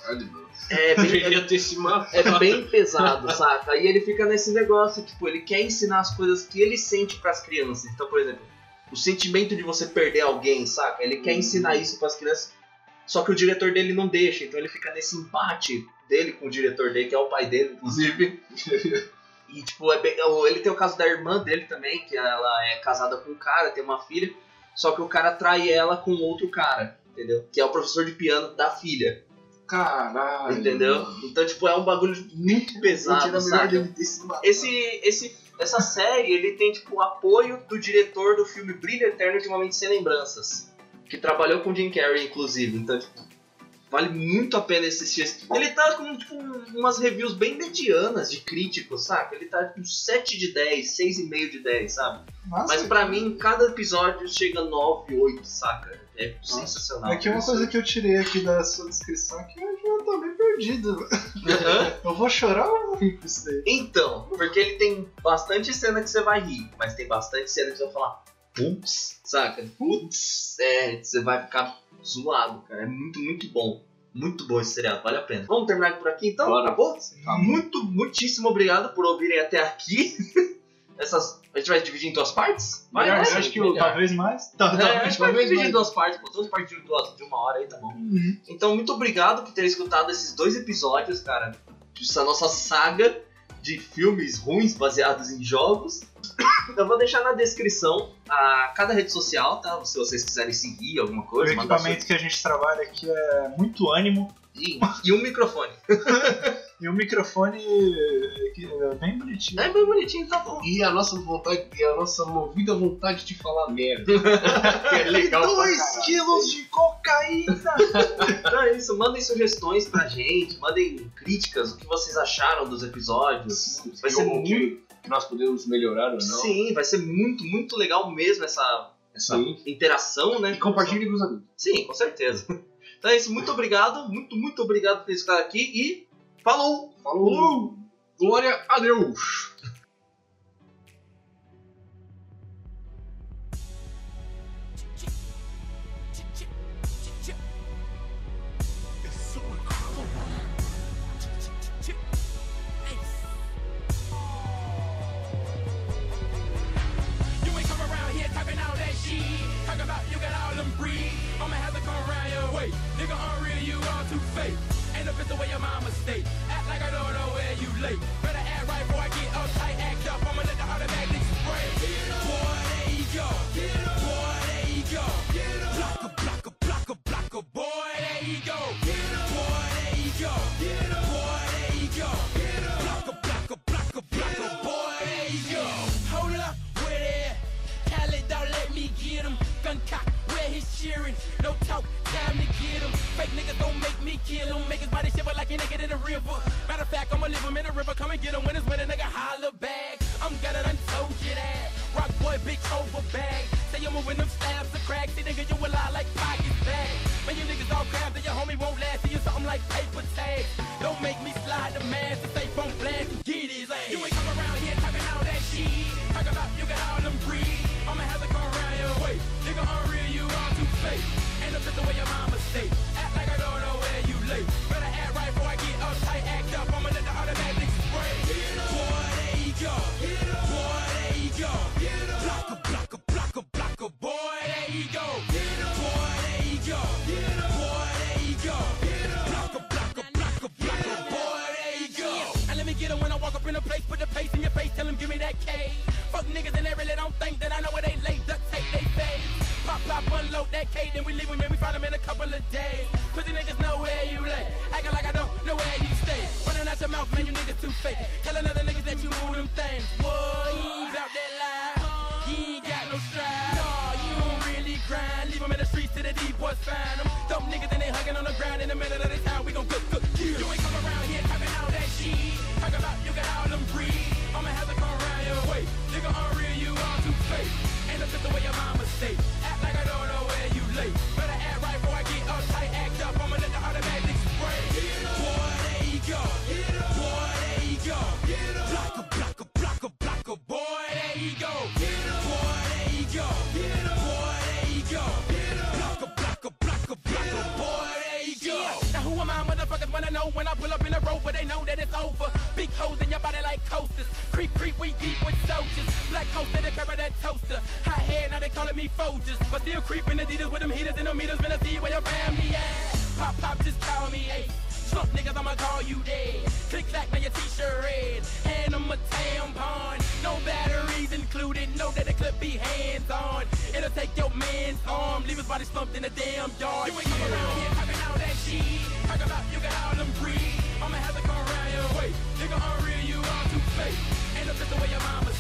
É bem pesado, saca? Aí ele fica nesse negócio, tipo, ele quer ensinar as coisas que ele sente pras crianças. Então, por exemplo, o sentimento de você perder alguém, saca? Ele quer ensinar isso pras crianças, só que o diretor dele não deixa, então ele fica nesse empate dele com o diretor dele, que é o pai dele, inclusive. E, tipo, ele tem o caso da irmã dele também, que ela é casada com um cara, tem uma filha, só que o cara trai ela com outro cara, entendeu? Que é o professor de piano da filha. Caralho. Entendeu? Então, tipo, é um bagulho muito pesado, sabe? Essa série, ele tem, tipo, o apoio do diretor do filme Brilho Eterno de Uma Mente Sem Lembranças, que trabalhou com Jim Carrey, inclusive. Então, tipo, vale muito a pena assistir. Ele tá com, tipo, umas reviews bem medianas de críticos, saca? Ele tá com 7 de 10, 6,5 de 10, sabe? Nossa, mas pra mim, cada episódio chega 9, 8, saca? É sensacional. É que uma coisa que eu tirei aqui da sua descrição é que eu já tô bem perdido. Eu vou chorar ou vou rir com isso daí? Então, porque ele tem bastante cena que você vai rir, mas tem bastante cena que você vai falar putz, saca? Putz, você vai ficar zoado, cara. É muito, muito bom. Muito bom esse seriado, vale a pena. Vamos terminar por aqui então? Bora. Acabou? Muitíssimo obrigado por ouvirem até aqui. A gente vai dividir em 2 partes? Vai, acho que talvez mais. A gente vai dividir em 2 partes, pô. 2 partes de 1 hora aí, tá bom. Uhum. Então, muito obrigado por ter escutado esses 2 episódios, cara. Essa nossa saga de filmes ruins baseados em jogos. Eu vou deixar na descrição cada rede social, tá? Se vocês quiserem seguir alguma coisa. O equipamento que a gente trabalha aqui é muito ânimo. E um microfone. E o microfone é bem bonitinho. É bem bonitinho, tá bom. E a nossa vontade, e a nossa movida vontade de falar merda. Que é legal. 2 quilos de cocaína! Então é isso, mandem sugestões pra gente, mandem críticas, o que vocês acharam dos episódios. Vai ser muito... que nós podemos melhorar ou não. Sim, vai ser muito, muito legal mesmo essa interação, né? E compartilhe com os amigos. Sim, com certeza. Então é isso, muito obrigado, muito obrigado por ter estado aqui e falou! Falou! Glória a Deus! Ain't up in the way your mama stay. Act like I don't know where you lay. Better act right before I get uptight. Act up, I'ma let the automatic spray. Boy, there you go. Boy, there you go. Blocker, blocker, blocker, blocker. Boy, there you go. Boy, there you go. Boy, there you go. Blocker, blocker, blocker, blocker. Boy, there you go. Hold up, where they at? Khaled, don't let me get him. Gun cock, where he's cheering. No talk, time to get him. Fake niggas don't make me kill him. Make his body shiver like he naked in a river. Matter of fact, I'ma leave him in the river. Come and get him when it's winter, nigga, holler back. I'm gonna done told you that. Rock boy, bitch, over bag. Say you're moving them stabs to crack. See, nigga, you a lie like pockets bag. Man, you niggas all crap that your homie won't last. See you something like paper tags. Don't make me slide the mask and say phone blast and get his ass. You ain't come around here talking all that shit. Talk about you got all them breed. I'ma have to come around your way. Nigga, unreal, you all too fake. Ain't up the way your mama stay. Act like I don't know where you lay. Better act right before I get uptight. Act up, I'ma let the automatic spray. Boy, there you go. Boy, there you go. Blocker, blocker, blocker, blocker. Boy, there you go. Boy, there you go. Boy, there you go. Blocker, blocker, blocker, blocker. Boy, there you go. And let me get him when I walk up in a place. Put the face in your face. Tell him give me that K. Fuck niggas and they really don't think that I know where they lay. Duct tape they face. Pop, pop, unload that K, then we leave them and we find them in a couple of days. Pussy niggas know where you lay. Acting like I don't know where you stay. Running out your mouth, man, you niggas too fake. Tell another niggas that you move them things. Boy, you ain't bout that lie. You ain't got no stride. Nah, you don't really grind. Leave them in the streets till the deep boys find them. Dumb niggas and they hugging on the ground in the middle of the town. We gon' cook, kill. You ain't come around here talking all that shit. Talk about you got all them breed. I'ma have to come around your way. Nigga, unreal, you all too fake. Ain't up the way your mama stay. Act like I don't know where you lay. Better act right before I get uptight. Act up, I'ma let the automatic spray. Boy, there you go. Boy, there you go. Blocker, blocker, blocker, blocker. Boy, there you go. Boy, there you go. Boy, there you go. Blocker, blocker, blocker, blocker. Boy, there you go. Now who am I? Motherfuckers wanna know when I pull up in the road, but they know that it's over. Big holes in your body like coasters. Creep, creep, we deep with soldiers. Black coaster to cover that toaster. High head head, now they calling me Folgers. But still creeping Adidas with them heaters and them meters, when I see where you around me at. Pop, pop, just call me, ayy. Slump niggas, I'ma call you dead. Click clack, now your t-shirt red. Hand them a tampon. No batteries included, know that the clip be hands on. It'll take your man's arm, leave his body slumped in the damn yard. You ain't come around here talking all that shit. Talk about you got all them breed. I'ma have to come around your way. Nigga, unreal, you all too fake. Ain't no just the way your mama